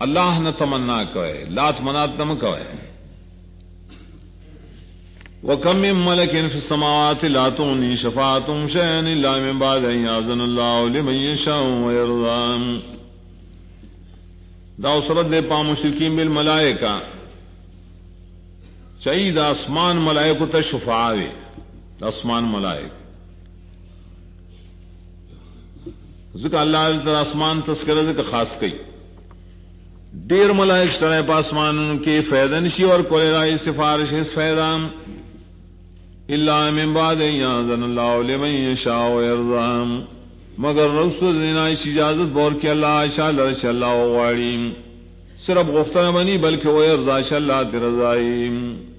اللہ نہ تمنا کوئے، لات منات نہ کوئے. وَكَم مِّن مَّلَكٍ فِي السَّمَاوَاتِ لَا تُغْنِي شَفَاعَتُهُمْ شَيْئًا إِلَّا مِن بَعْدِ أَن يَأْذَنَ اللَّهُ لِمَن يَشَاءُ وَيَرْضَىٰ. دا صورت دے پا مشرکین بالملائکہ چاہیے دا اسمان ملائکو تا شفاعے، دا اسمان ملائک ذکر اللہ تعالی اسمان تذکرہ ذکر خاص کئی. دیر ملائک شرع پا اسمان کے فیضا نشی اور کوئی رائی سفارش اس فیضام اللہ من بعد یاذن اللہ لمن یشاء ویرضام، مگر رسول دینائش اجازت بور کہ اللہ شاء لرش اللہ وغاریم، صرف غفتہ بنی بلکہ ویرضا شاء اللہ ترضائیم.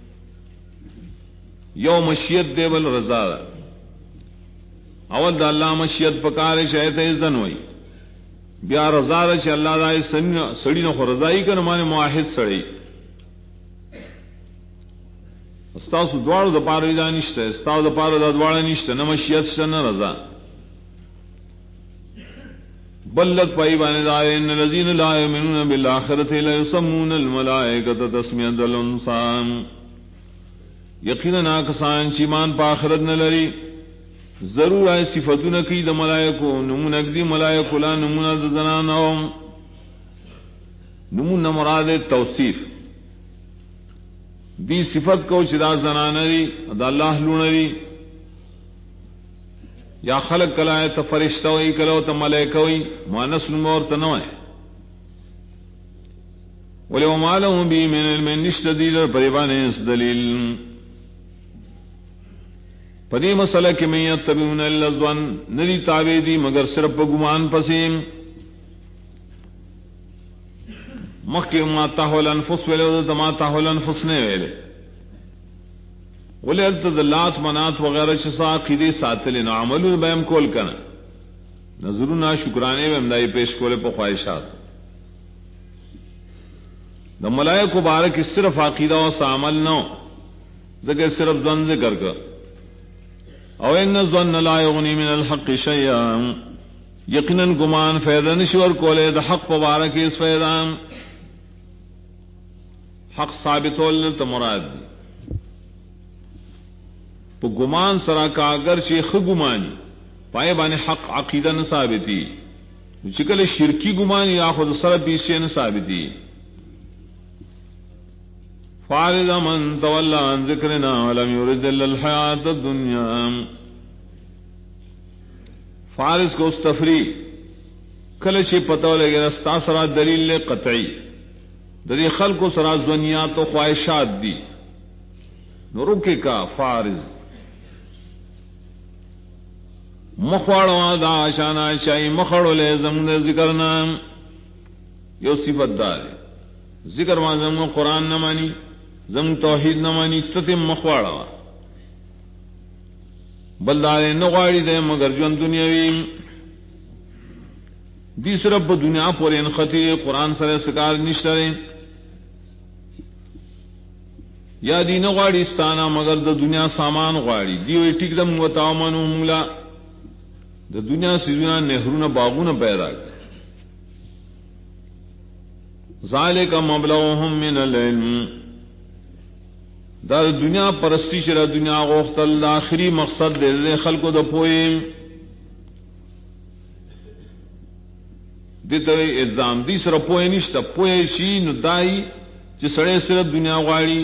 یو مشیت دے بل رضا دا اول دا اللہ مشیت پکار شایت ازن ہوئی بیا رضا دا چھ اللہ دا سڑی نخو رضائی کا نمانے معاہد سڑی. استاسو دوارو دا پارو دا نشتا، استاسو دا پارو دا دوارو نشتا، نمشیت شتا نا رضا. بلت پائی بانے دا ان الذین لا یؤمنون بالآخرۃ لا یسمون الملائکۃ تسمیۃ الانثى، یقینا کسان چی ایمان پا آخرت نہ لری ضرور آئے صفتون کی دا ملائکو نمون اگدی ملائکو لا نمون دا زنانو، نمون مراد توصیف دی صفت کو چدا زنانری دا اللہ لونری یا خلق کلائے تا فرشتہ ہوئی کلو تا ملائکہ ہوئی مانس نمور تنوائے. وَلِوَ مَا لَهُ بِهِ مِنْ عِلْمٍ نشت دیدر پریبانے اس دلیل پدی مسئلہ کہ من یتبعون الا الظن ندی تابع دی مگر صرف گمان پسیم. مخی ما تحول انفس ویلے ما تحول انفس نے ویلے ولی التدلات منات وغیرہ شسا عقیدی ساتلی نا عملون بیم کول کنا نظرنا شکرانے بیم دائی پیش کولے پا خواہشات. دا ملائکو بارک صرف عقیدہ و سامل نو ذکر صرف ظن ذکر کر. او ان الظن لا یغنی من الحق شیئا، یقیناً گمان فیضا نشور کولے دا حق مبارک اس فیضان حق ثابت ہو مراد دی. تو گمان سرا کا اگر شیخ گمانی پائے بانے حق عقیدہ نہ ثابتی چکل شرکی گمانی یا خود سر پیشے نہ ثابتی. فارض من تولا عن ذکرنا ولم يرد الا الحیات الدنیا، فارض کو اس تفریح کلشی پتہ لگے رستا سرا دلیل قطعی دری خلق کو سرا ظنیات و خواہشات دی نرکے کا فارض مخواڑ دا شانا شاہی مخڑو لے زمن ذکر نام یو صفت دار ذکر ما زمن قرآن نہ مانی زمن توحید نہ مانی تتم مخواڑا بلدارے نغاڑی دے مگر جون دنیاوی دی صرف دنیا پورے انخطی قرآن سر سکار نشترے یا دی نغاڑی استانا مگر دا دنیا سامان غاڑی دیوئی ٹک دم و تامنو مولا دا دنیا سیزونا نہرون باغون پیدا کر. ذالک مبلغهم من العلم، دا دنیا پرستی شرع دنیا غوختل دا آخری مقصد دے خلقو دا پوئیم دی طرح الزام دی سر پوئے نشتا پوئے شی نو دائی چی سڑے صرف دنیا غاڑی.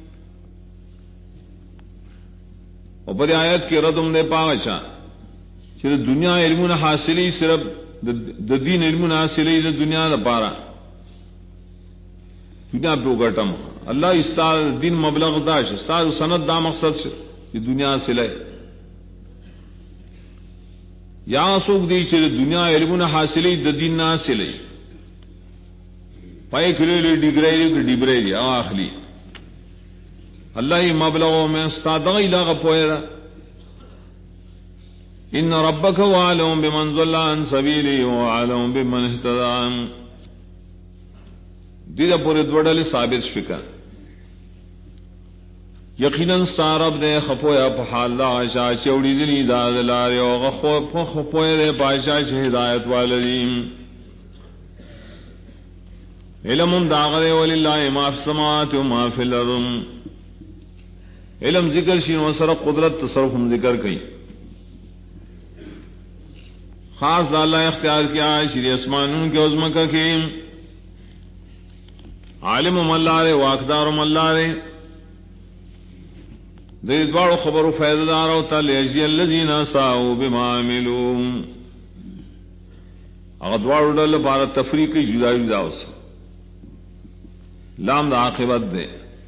اور بڑی آیت کی ردم دے پاوچا چی دنیا علمون حاصلی صرف دا دین علمون حاصلی دا دنیا دا پارا دنیا پہ اگٹم اللہ استاد دین مبلغ داش استاد سند دا مقصد یہ دنیا حاصل ہے یا سوک دی چی دنیا علمون حاصلی دا دین نہ حاصلی پائے کھلے ڈگرے ڈبرے لیا آخلی اللہ ہی مبلغوں میں استاد علاقہ پوئے رہا. ان ربک وعلم بمن ضل عن سبیلی وعلم بمن اهتدى دیدہ پورے دوڑل ثابت شکا یقیناً سارب دے خپویا پحال دا عشا چوڑی دلی داد لارے و خپویا دے پاشا چھ ہدایت والدیم. علم داغرے وللہ ما فی السماوات و ما فی الارض. علم ذکر شین و سر قدرت تصرف ہم ذکر کئی. خاص اللہ اختیار کیا ہے شری اسمانون کے عظمہ کے عالم ملارے واقدار ملارے دیدوار خبر و فیضدار و تلیجی الذین ساؤ بما عملوا اغدوار اڈل بار تفریقی جدا جدا اس لام دا عاقبت دے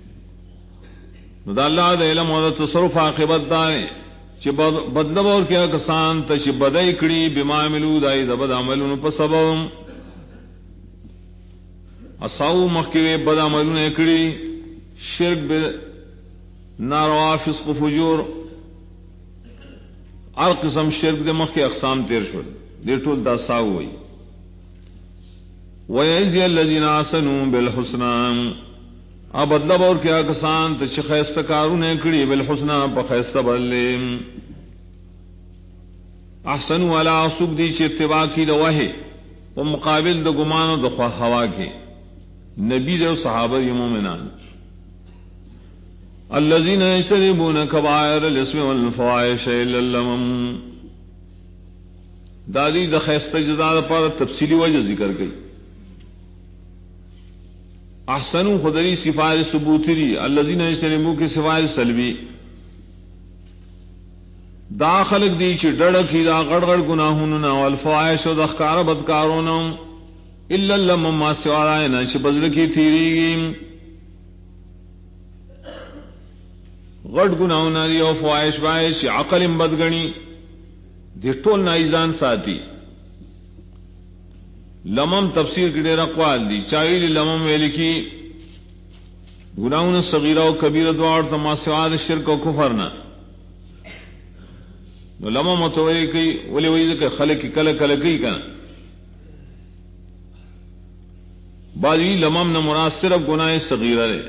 دا اللہ دا علم و دا تصرف عاقبت دارے چی بدلب اور کیا کسان تا چی بدائی کڑی بما عملوا دائی دا بد عملون پا سبب اصاو مخیوے بد عملون اکڑی شرک بے ناروا فسق و فجور ہر قسم شرک دے مخ کے اقسام تیر شد دیر ٹول دا ساو ہوئی. وَيَجْزِيَ الَّذِينَ أَحْسَنُوا بِالْحُسْنَى اب ادب اور کیا کسان تو خیست کارون کڑی بالحسنى بخیست بدلے احسن والا سکھ دی چ اتباع کی رواہ وہ مقابل د گمان و دخوا ہوا کے نبی دے صحابہ مومنان الذين يجتنبون كبائر الاسم والفواحش الا اللمم دادی د خیست جزا پر تفصیلی وجہ ذکر گئی. احسن خدری صفات ثبوتی دی الذين يجتنبون کی صفات سلبی داخل دی چ ڈڑ کی دا گڑگڑ گناہوں نہ والفواحش و دخکار بدکاروں الا اللمم ما سوا نہ چ بدل کی تھیری غٹ گناہ ناری او فواحش بائش عقل بدگنی دی ټول نایزان ساتھی. لمم تفسیر کی ډیر اقوال دی چاہیے لمم ویل کی گناہوں صغیرہ و کبیرہ دوار تما سواد شرک و کفر نہ لمم متوری کی ولی وی کہ خلق کل کل کی کنا باجی لمم نہ مراد صرف گناہ صغیرہ ہے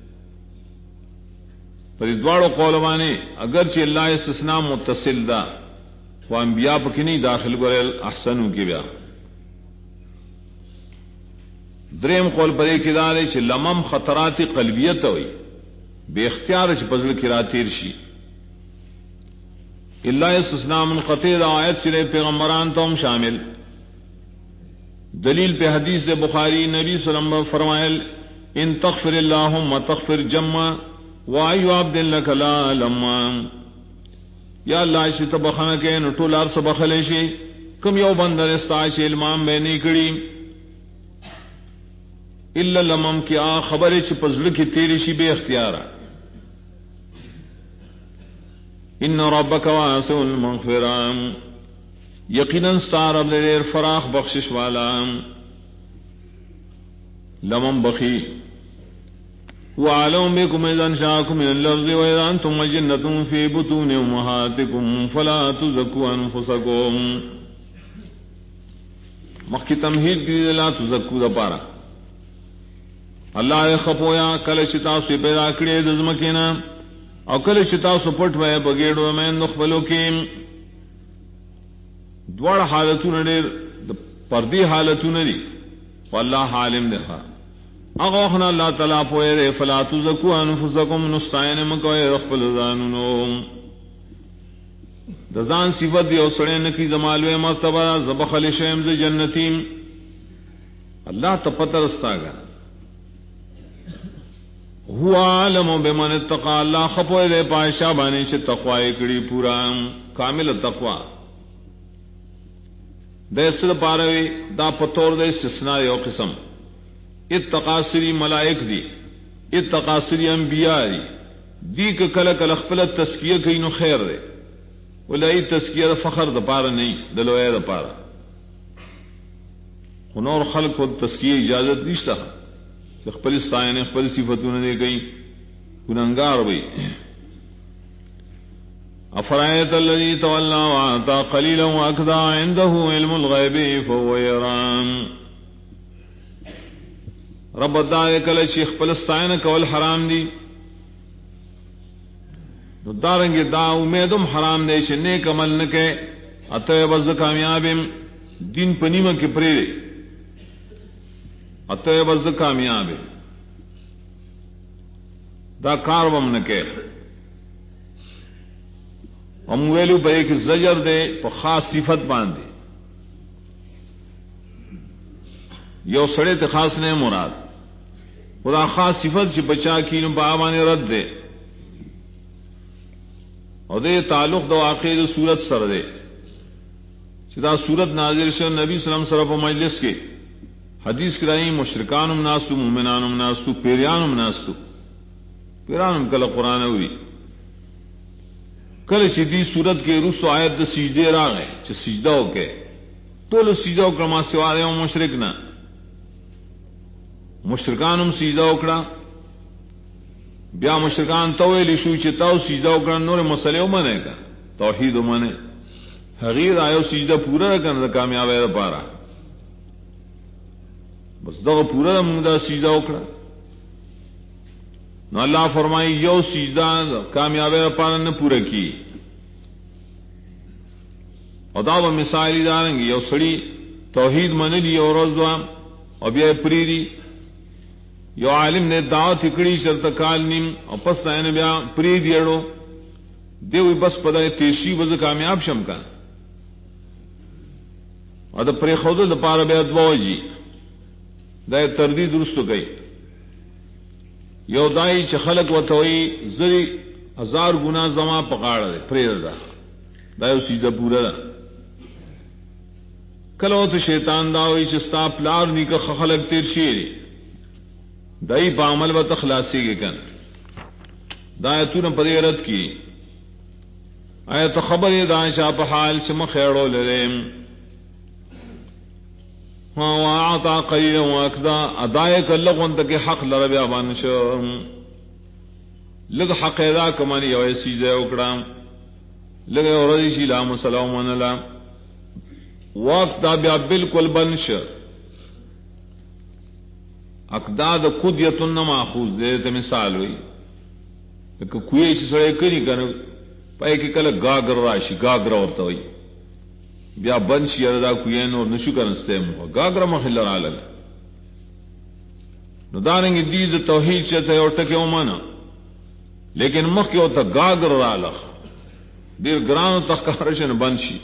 پر دوارو قولوانے اگرچہ اللہ استثناء متصل دا وہ انبیاء پکی نہیں داخل کرے احسنوں کی بیا دریم قول پر ایک ادارے چھ لمم خطرات قلبیت ہوئی بے اختیار چھ پزل کی راتیر شی اللہ استثناء منقطع دا آیت چلے پیغمبران تو ہم شامل دلیل پہ حدیث دے بخاری نبی صلی اللہ علیہ وسلم فرمائل ان تغفر اللہم تغفر جمع وایو عبد لک لا لما یا اللہ چھ تبخانہ کے نٹول عرص بخلے شی کم یو بندر استعاش علمام بے نیکڑی الا لمم کی آ خبر چھ پزل کی تیری شی بے اختیارا ان ربک واسع المغفرہ یقیناً سار اب دیر فراخ بخشش والا لمم بخی وعلم بكم اذا انشاكم من الارض واذا انتم جنة في بطون امهاتكم فلا تزكوا انفسكم مخی تمہید کی لا تزکو دا پارا اللہ خپویا کل شتا سو پیدا کړي د زمکینا او کل شتا سو پټ وای بغیړو مې نخبلو کې دوړ حالتونه ډېر پردي حالتونه دي والله عالم ده اغه وخنا الله تعالی پوهه فلا تزکوا انفسکم نستعین مکوئ رخل ځانونو د ځان صفات دی او سړی نه کی زمالوه مرتبه زبخل شیم ز جنتیم الله تپترستاګه هو عالم بمن اتقى الله خپوه له پاشا باندې چې تقوا یې کړی پورا کامل تقوا د سر پاروي دا پتور د استثناء یو قسم اتقاصری ملائک دی اتقاصری انبیاء دی کہ کل کل خپل تزکیہ کئی نو خیر دے ولائی تزکیہ فخر دا پارا نہیں دلوئے دا پارا خنور خلق کو تزکیہ اجازت نیشتا کہ خپل استائنے خپل صفتوں نے دے گئی گناہگار بھئی افرائیت الذی تولا وآتا قلیلا واکدا عنده علم الغیب فهو یرام رب دار کل شیخ فلسطین کول حرام دی نو دارنگی دا امیدم حرام دے چھ نیک عمل نکے اتوی بز کامیابیم دین پنیمہ کی پریرے اتوے بز کامیاب دا کار بم نکے ہم ویلو پہ ایک زجر دے پا خاص صفت باندے یو سڑے تے خاص نے مراد خدا خاص صفت چی بچا کی نو باوانے رد دے اور دے تعلق دو عقید صورت سر دے چدا صورت نازل شو نبی صلی اللہ علیہ وسلم مجلس کے حدیث کرائی مشرکان مناستو مومنان مناستو پیریان مناستو پیران کل قرآن ہوئی کل چیدی صورت کے رس و آیت سجدے را گئے چ سجدہ ہو کے تو لو سجدہ اکڑا ما سوارے ہوں مشرک نہ مشرکانم سجدہ اکڑا بیا مشرکان تویلی شو چ تو سجدہ اکڑا نور مسئلے او منے کا توحید او منے حغیر آیو سجدہ پورا کرنا کامیاب ہے پارا بس دو پورا منگا سجدہ اکڑا نو اللہ فرمائی یو سجدہ کامیابی پارا نہ پورا کی اور دا وہ مثالی داریں گی یو سڑی توحید من لی اور روزوا اور بیا پریری یو عالم نے دعوت اکڑی شرط کال نیم اور پس نے بیا پری دیڑو دیوی بس پدائے تیشی بز کامیاب شم کا اور دا پری خود دا پارا بیا دواو جی دا تردید درست گئی یو دائی چ خلق و توئی زری ہزار گنا زما پکاڑ دے پریر دا دایو سیدھا پورا دا کلو تو شیطان داوئی چستا پلار نیکا خلق تیر شیر دائی پا عمل و تخلاصی کے کن دایتو نا پدے رد کی آیت خبر دائی چا پا حال چا مخیڑو لریم وآعطا قلیلا واکدا ادائک اللغون تک حق لربیا بانشو لگ حق ادا کمانی یو سجدہ اکڑام لگ اوردی شی لا مسلام ونلا وقت بیا بالکل بنش اقداد قدیتن ماخوذ دے تے مثال ہوئی کہ کوئی ایسی سڑے کری کر پائے کہ کل گاگر راشی گاگر ورتا ہوئی بیا بنشی اردا کوئین اور نشو کرنستے مو گاگر مخل را لگا نو دارنگی دید توحید چاہتے اور ٹکے امانا لیکن مخ کے ہوتا گاگر را لگا دیر گرانو تخکارشن بنشی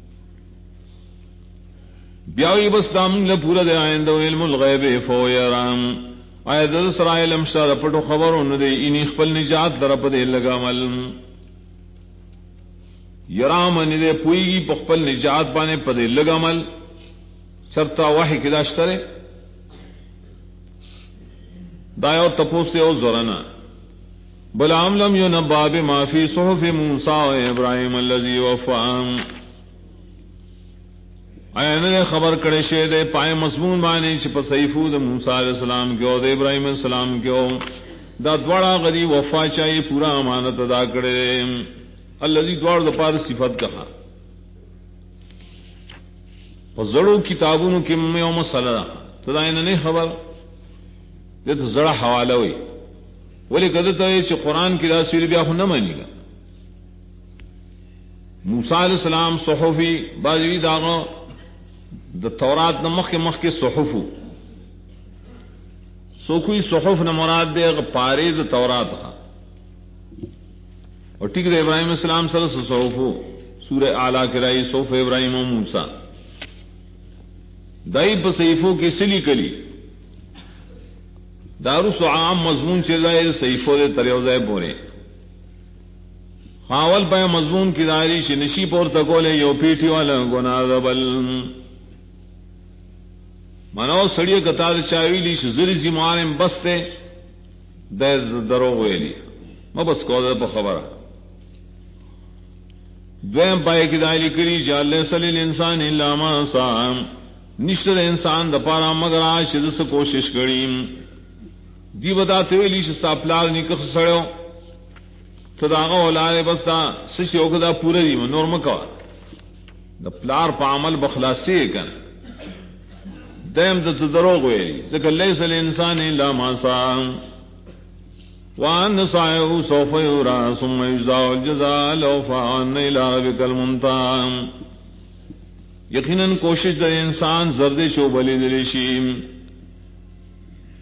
بیاوی بس دامن لپورا دے آئندو علم الغیب فویرام آیا دل سرائی لمشتا دا پٹو خبرون دے انہی خپل نجات در پدے لگا مل یرام دے پوئی گی پخپل نجات بانے پدے لگا مل سرتا واحی کداشترے دایو تپوستے او زرنا بل عملم ینبا بما فی صحف موسیٰ و ابراہیم اللذی وفام آیا نے خبر کڑے شے دے پائے مضمون بانے چپ صحیفو دا موسیٰ علیہ السلام کیو دے ابراہیم علیہ السلام کیو دا دوڑا غدی وفا چاہیے پورا امانت ادا کرے اللذی دوڑ دا پار صفت کہا زڑو کتابونو کی میں او مسئلہ تو دا انہوں نے خبر یہ تو زڑا حوالہ ہوئی ولی کدتا ہے چھ قرآن کی راسولی بیا خو نہ مانی گا موسیٰ علیہ السلام صحفی بازوی داغا دا تورات نمخ کے صحفو سو کوئی صحف نہ مراد دے پارے دا تورات تھا اور ٹھیک دے ابراہیم السلام صلی اللہ صحفو سورہ اعلیٰ کرائی صحف ابراہیم و موسیٰ دائی پا صحیفوں کی سلی کلی دارس و عام مضمون چیزائے صحیفوں دے تریوزائے بورے خاول پہ مضمون کی داری شنشی پور تکولے یو پیٹھی والا گناہ ربل منو سڑی کتار چاویلی زری زمارم بستے دے درو ویلی ما بس کو در پا خبر دویم پائے کی دائلی کری جالے سلیل انسان اللہ ما سام نشتر انسان دا پارا مگر آج دس کوشش کریم دی بتاتے ویلی شستا پلار نکخ سڑیو تو دا آغا اولارے بستا سشی اوکدا پورا دی نور مکوا دا پلار پا عمل بخلاصی کن دیم دا تدروغ ویلی ذکر لیس الانسان الا ما سام وان سائعو سوف یورا ثم یجزاء الجزاء الاوفى ان الى ربک المنتهى یقیناً کوشش در انسان زرد شو بلی دلیشیم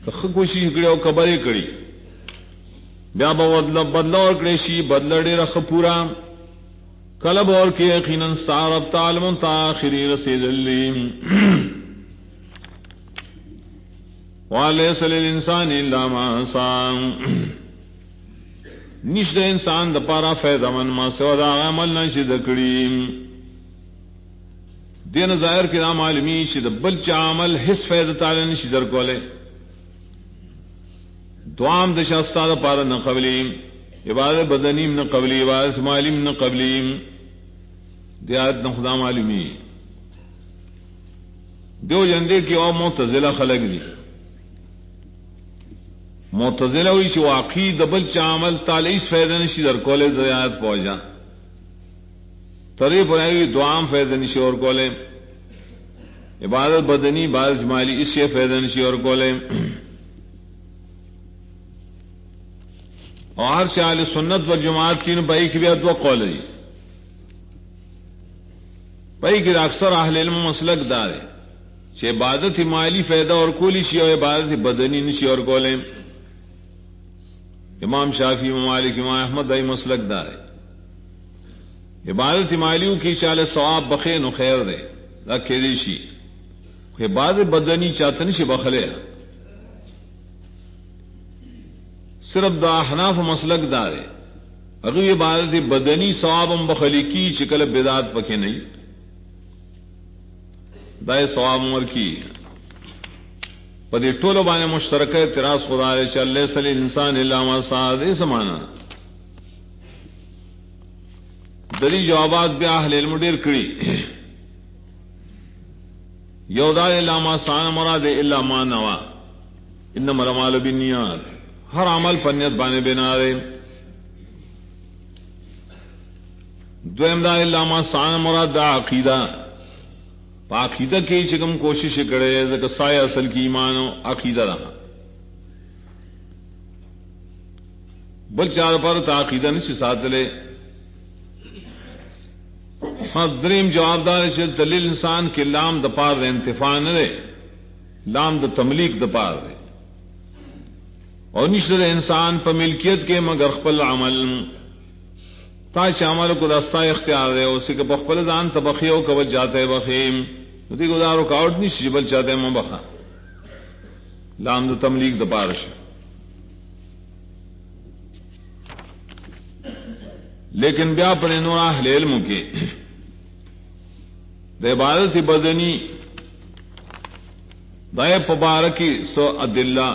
کوشش کړي او کبرې کړي بیا به بدل اور کړي شي بدل ډېر خپورا کلب اور کې یقینا صارف تعلم تاخري رسیدلی وَلَيْسَ لِلْإِنسَانِ إِلَّا مَا سَعَى نشته انسان د پاره فائدہ من ما سوا دا عمل نشي د کړی دین ظاهر کې دا معلومی چې د بل چا عمل هیڅ فائدہ تعالی نشي در کوله دوام د شاستا د پاره نه قبلی عبادت بدنیم نه قبلی عبادت مالیم نه قبلی دیات نه خدا معلومی دیو جندے کې او معتزله خلق دي معتزله وی چې واقعي د بل چا عمل تعالی اس فائدہ نشي در کوله زیات پوجا تری پرای دوام فائدہ نشي اور کوله عبادت بدنی عبادت مالی اس سے فائدہ نشي اور کوله اور شال سنت و جماعت کی بھائی کی بھی دو قول ہے بھائی کہ اکثر اہل علم مسلک دار ہے کہ عبادت مالی فائدہ اور کولی شی اور عبادت بدنی نشي اور کوله امام شافعی مالک امام احمد ای مسلک دار ہے عبادت مالیوں کی چال ثواب بخے نو خیر دے رکھے دیشی عبادت بدنی چاہتے سے بخلے صرف دا احناف مسلک دار ہے اگر عبادت بدنی ثواب ہم بخلی کی شکل بدعت پکے نہیں دائے ثواب عمر کی پدی ټولو باندې مشترک اعتراض خدا دې چې الله صلی انسان الا ما سعى سمانا دلی جوابات بیا اهل علم ډیر کړی یو دا الا ما سعى مراد الا ما نوا انما الاعمال بالنیات ہر عمل پر نیت باندې بنا دی دویم دا الا ما سعى مراد دا عقیدہ عقیدہ کی چکم کوشش کرے زکہ سایہ اصل کی ایمان و عقیدہ رہا بل چار پر تا عقیدہ نہیں ساتھ لے دریم جواب دار ہے دلیل انسان کے لام دپار دے انتفاع نہ رے لام د تملیک دپار دے اور نشر انسان پر ملکیت کے مگر خپل عمل تاچ عمل کو دستہ اختیار ہے اسی کے بخپل دان تبخیو کبل جاتے بخیم دی گزار رکاوٹ نہیں شبل چاہتے ہیں مبخا لام د تملیک د پارش لیکن بیا پر نور اہل علم کے د عبادت بدنی دائے پبارکی سو ادلہ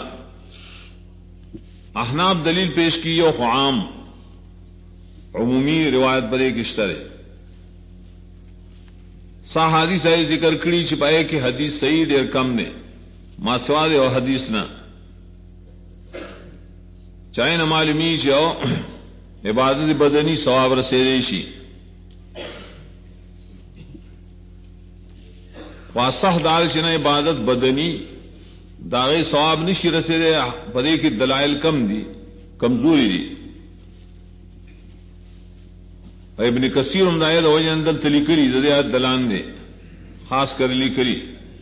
احناف دلیل پیش کی یو عام عمومی روایت پر ایک اشترے سا حدیث ہے ذکر کری چھپائے کہ حدیث صحیح دیر کم نے ما سواد اور حدیث نہ چاہے نہ معلومی چاہو عبادت بدنی ثواب رسیدیشی واسح دار چنا عبادت بدنی داغے ثواب نشی رسیدے بدے کی دلائل کم دی کمزوری دی ابن کثیر امداد وجہ اندر تلی کری زدیات دلان دے خاص کر لی کری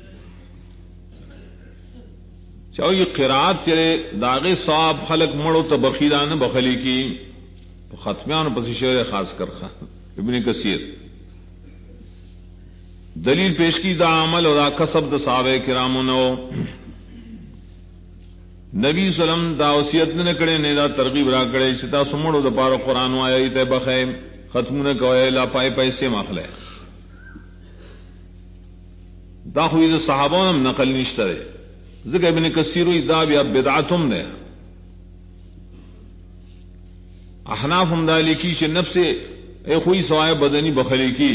چاہو یہ قرآت چلے داغے ثواب خلق مڑو تو بخیران بخلی کی ختمیان پسی شعر خاص کر ابن کثیر دلیل پیش کی دا عمل اور دا کسب دا صحابہ کرامو نو نبی سلم دا وصیت نہ کرے نے دا ترغیب را کرے چتا سمڑو دا پارو قرآن آیا تے بخے ختم نہ کوئے لا پائے پیسے مخلے دا خوی دا صحابہ نم نقل نشترے ذکر ابن کثیر دا بیا بدعتم دے احناف ہم دا لکھی چھ نفس اے خوی سوائے بدنی بخلی کی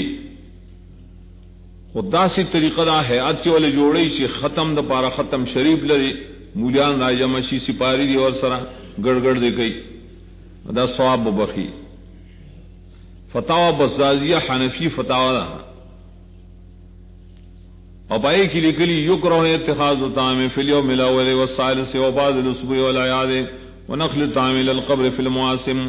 خدا سی طریقہ دا ہے اچھے والے جوڑے چھ ختم دا پارا ختم شریف لری مولیان دا جمشی سپاری دی اور سرا گڑ گڑ دے گئی دا ثواب بخی فتاوی بزازیہ حنفی فتاوی دا اور بھائی کی لکلی یکرہ اتخاذ طعام فی اليوم الاول والثالث وبعد الاسبوع والعیاد ونقل الطعام الى القبر فی المواسم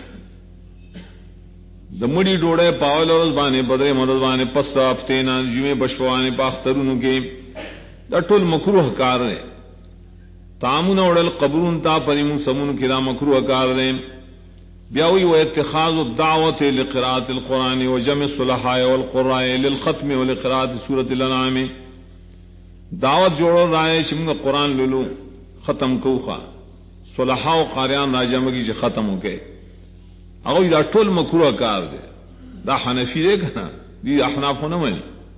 دمڑی ڈوڑے پاول اور بانے بدرے مدد بانے پس افتینا جمعے بشوانے پاخترونوں کے دا ټول مکروہ کار ہے تامون اوڑل قبرون تا پریمون سمون کی دا مکروہ کار دیں بیاوی و اتخاذ الدعوت لقراءة القرآن و جمع الصلحاء والقراء للختم و لقراءة سورة الانعام دعوت جوڑو رائے چمگا قرآن لولو ختم کوخا صلحاء و قاریان را جمعی چی ختم ہو کے اگوی دا ٹول مکروہ کار دے دا حنفی دے کنا دی احناف ہونا منی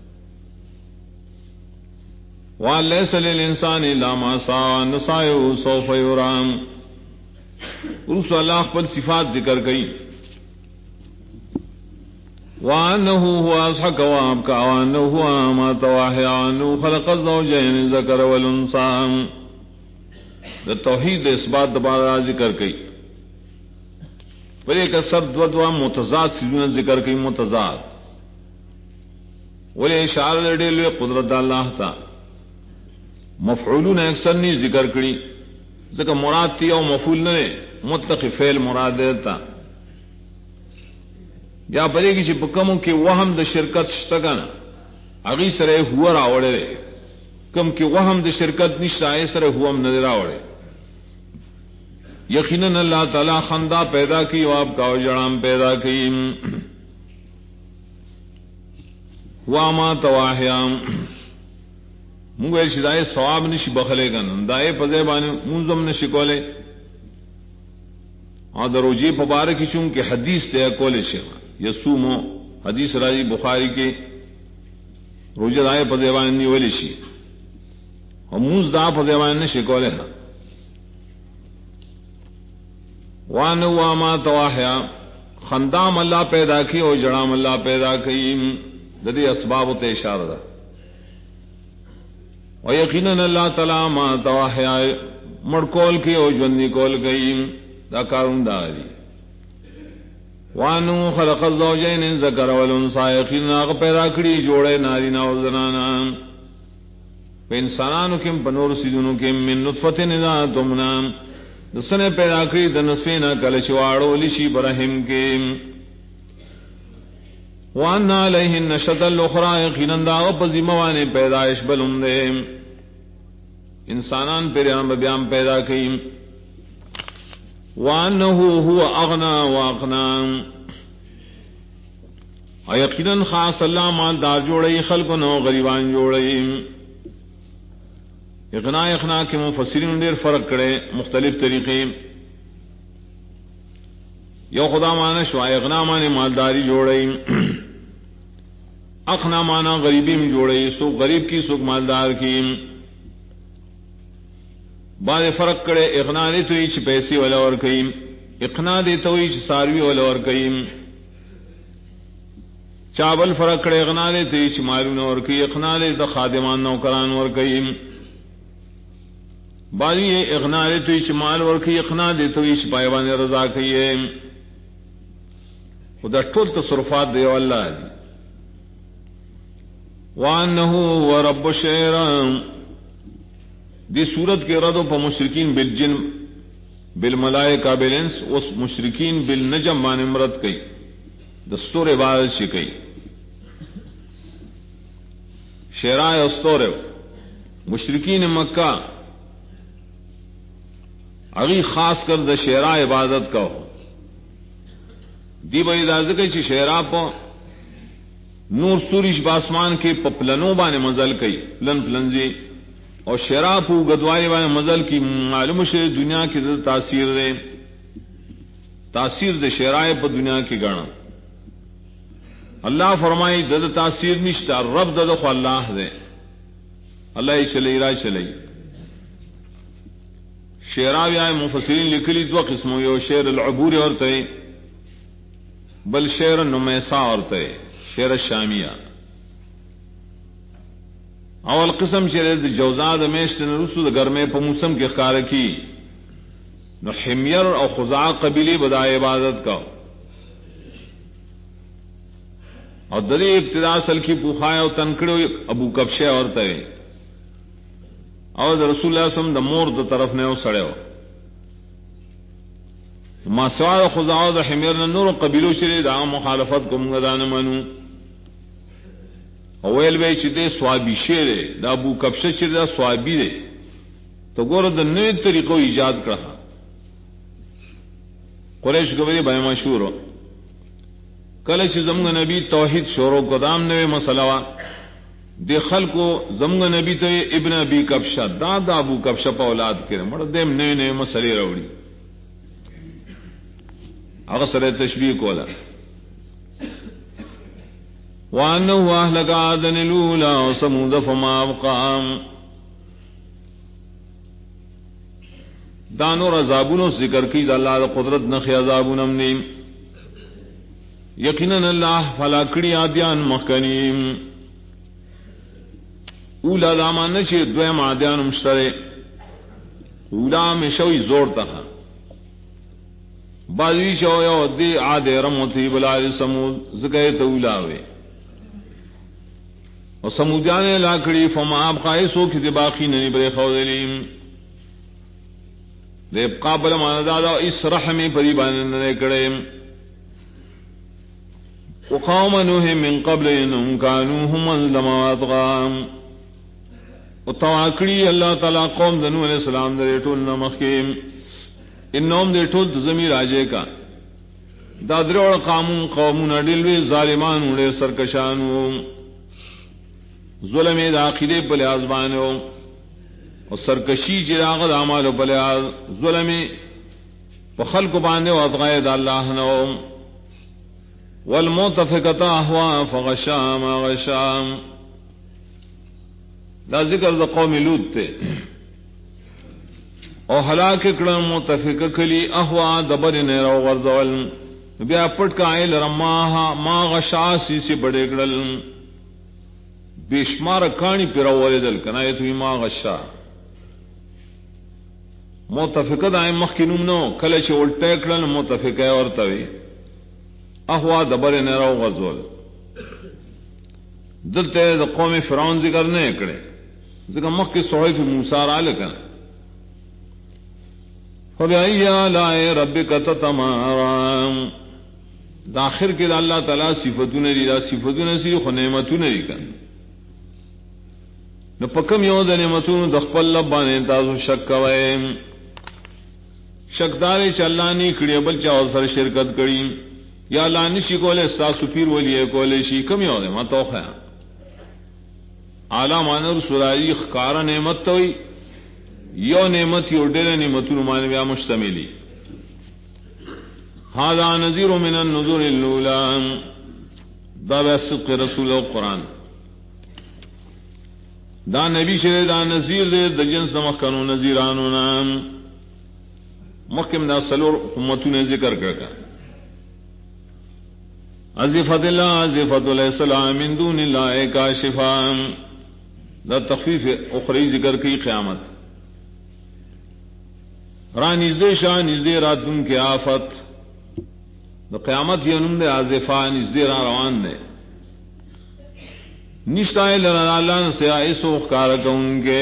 وَأَن لَيْسَ لِلْإِنسَانِ إِلَّا مَا سَعَىٰ وَسَعْيُهُ سَوْفَ يُرَىٰ رسول اللہ پر صفات ذکر گئی وَأَنَّهُ هُوَ أَضْحَكَ وَأَبْكَىٰ وَأَنَّهُ هُوَ أَمَاتَ وَأَحْيَا وَأَنَّهُ خَلَقَ الزَّوْجَيْنِ الذَّكَرَ وَالْأُنثَىٰ دا توحید اثبات دوبارہ ذکر گئی پر ایک اثر دو متضاد چیزوں ذکر گئی متضاد ولی اشارہ ڈیلوے قدرت اللہ تا مفعولون اکثر نہیں ذکر کری ذکر مراد تی او مفعول نہ مطلق فعل مراد دیتا یا پدے کی چې پکمو کې وهم د شرکت شتګنا اغي سره هو راوړل کم کې وهم د شرکت نشته ای سره هوم نه راوړل یقینا اللہ تعالی خندا پیدا کی او آپ کا جڑام پیدا کی واما تواہیام مونږ شدای ثواب نشي بخلے کنه دای په زبانه منظم نشي کوله او دروجی مبارک چون کې حدیث ته کوله شي یصومو حدیث راځي بخاری کې روزه دای په زبانه نیول شي او موږ دا په زبانه نشي کوله وان واما تواہیا خندام اللہ پیدا کی او جڑام اللہ پیدا کی ددی اسباب تے اشارہ دا و یقینا اللہ تعالی ما تواہیا مڑکول کی او جنی کول گئی دا کارون داری وانو خلق الزوجین الذکر والانثى یقینا پیدا کړي جوڑے نارینه او زنانه په انسانانو کې په نور سيزونو کې من نطفه اذا تمنا دسنے پیدا کړي د نسوینا کله چواړو لشي برهم کې وان علیہ النشط الاخرى یقینا دا په ذمہوانه پیدائش بلوم دے انسانان پیرام بیام پیدا کړي وانه هو اغنا واقنا یقینا خاص اللہ مالدار جوڑی خلق نو غریبان جوڑی اغنا اخنا کے مفسرین ډیر فرق کړي مختلف طریقے یو خدا معنی شو اغنا معنی مالداری جوړي اخنا معنی غریبی میں جوړي سو غریب کی سو مالدار کی بعد فرق کړي اغنا دې ته چې پیسې ولا ور کوي اقنا دې ته چې ساروی ولا ور کوي چاول فرق کړي اغنا دې ته چې مالونه ور کوي اقنا دې د خادمان نوکران ور کوي باقی اغنا دے تو اچ مال ورکی اقنا دے تو اچ پائیوان رضا کیے خدا ٹول تصرفات دے اللہ دی وانہو ورب الشعران دی صورت کے ردو پا مشرکین بالجن بالملائکہ بالانس اس مشرکین بالنجم مان امرت کئی دستور عبادت شکئی شعرائے استور مشرکین مکہ اگی خاص کر دا شعرا عبادت کا ہو دی بھائی دازک چی شعرا پا نور سورش باسمان کے پپلنوں بانے مزل کئی پلن پلنزی اور شعرا پو گدواری بانے مزل کی معلوم شے دنیا کی دا تاثیر دے تاثیر دے شعرائے پا دنیا کی گانا اللہ فرمائی دا تاثیر نشتا رب دا خو اللہ دے اللہ چلے را چلے شعراوی آئے مفسرین لکلی دو قسموں یو شعر العبور اور تے بل شعر النمیسا اور تے شعر الشامیہ اول قسم شعر جوزاد میشت نرسو دا گرمے پا موسم کی اخکار کی نو حمیر او خزاع قبیلی بدا عبادت کا اور دری ابتدا سلکی پوخائے اور تنکڑو ابو کبشے اور تے اور رسول اللہ صلی اللہ علیہ وسلم دا مور دا طرف نے او سڑے ہو ما سوا دا خزاو دا حمیر نور قبیلو شری دا مخالفت کو منگدان منو اویل بے چی دے سوابی شیر دا ابو کبشہ شری دا سوابی دے تو ګوره د نوې طریقو ایجاد کړه. قریش گوری بھائی مشہور ہو کله چې زمغ نبی توحید شروع کو دام نوې مسله وا د خلکو زمغ نبی ته ابن ابي کبشہ دادا ابو کبشہ په اولاد کې مړ دیم نوې نوې مسلې راوړي هغه سره تشبیه کوله. وانه اهلك عاد الاولى وثمود فما ابقى دانو عذابونو ذکر کی دا اللہ قدرت نخی عذابون امنیم یقیناً اللہ فلاکڑی آدیان مخکنیم اولا دامان نشی دویم آدیان مشترے اولا میں شوی زور تخا بازی شوی دی آد رموتی بلال سمود ذکر تولاوے اور سمودیان لاکڑی فما آپ قائسو کی باقی ننی برے خوزلیم دے قابل مانا دادا اس رحمی پری بانے کڑے. وقوم نوح من قبل انہم کانو هم ظلم واطغى وتواکڑی اللہ تعالی قوم نوح علیہ السلام دے ټول نمخیم انہم دے ټول زمیر راجے کا دادرو قوم قومون ډلوی ظالمان وړي سرکشانو ظلم داخلي په لازمانو اور سرکشی چراغ اعمال بلیاض ظلم پخل کو باندھے وطغید اللہ نوم والمؤتفقۃ اهوا فغشا ما غشا دا ذکر دا قوم لوط تے او ہلاک کڑا متفق کلی اهوا دبر نے رو غرزول بیا پٹ کا ایل رماها ما غشا سی بڑے کڑل بیشمار کانی پیرول دل کنایت ما غشا متفقہ دائیں مخکنوم نو کله چې الټه کړل متفقہ ورته وي احوا دبر نه راو غزول دلته د قوم فرعون ذکر نه کړي ځکه مخکې صحیف موسی را لکن فبأي آلاء ربك تتمارى دا آخر کې الله تعالی صفاتونه دي دا صفاتونه سي خو نعمتونه دي کنه نو پکم یو د نعمتونو د خپل لب باندې تاسو شک کوئ شکدار چې الله نه کړی بل چا سره شرکت کړي یا الله نشي کولای تاسو پیر ولی کولای شي کم یو ده ما توخه اعلی مانور سورای خکار نعمت توي یو نعمت یو ډېر نعمتونو باندې بیا مشتملي. هذا نذير من النذور الاولى دا وسق رسول القرآن دا نبی شه دا نذیر دے د جنس مخکنو نذیرانو نام محکم دا سلور امتوں ذکر کرکا عزفت اللہ عزفت علیہ السلام من دون اللہ کاشفا دا تخفیف اخری ذکر کی قیامت رانیزدے شاہ نزدے راتن کے آفت دا قیامت یہ نم دے عزفا نزدے را روان دے نشتائے لرالان سے آئیسو اخکار کون کے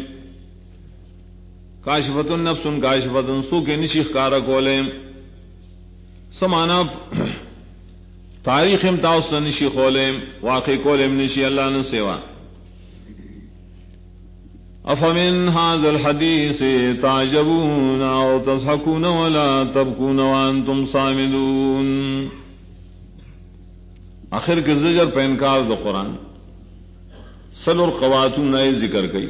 کاشفت النفس کاشفت سو کے نشیخ کارا کولے سمانا تاریخ امتاؤس نشی کولے واقع کولے نشی اللہ نے سوا. افمن هذا الحديث تعجبون او تضحكون ولا تبكون وانتم صامدون. آخر کے زجر پہ انکار دو قرآن سلور خواتون نئے ذکر گئی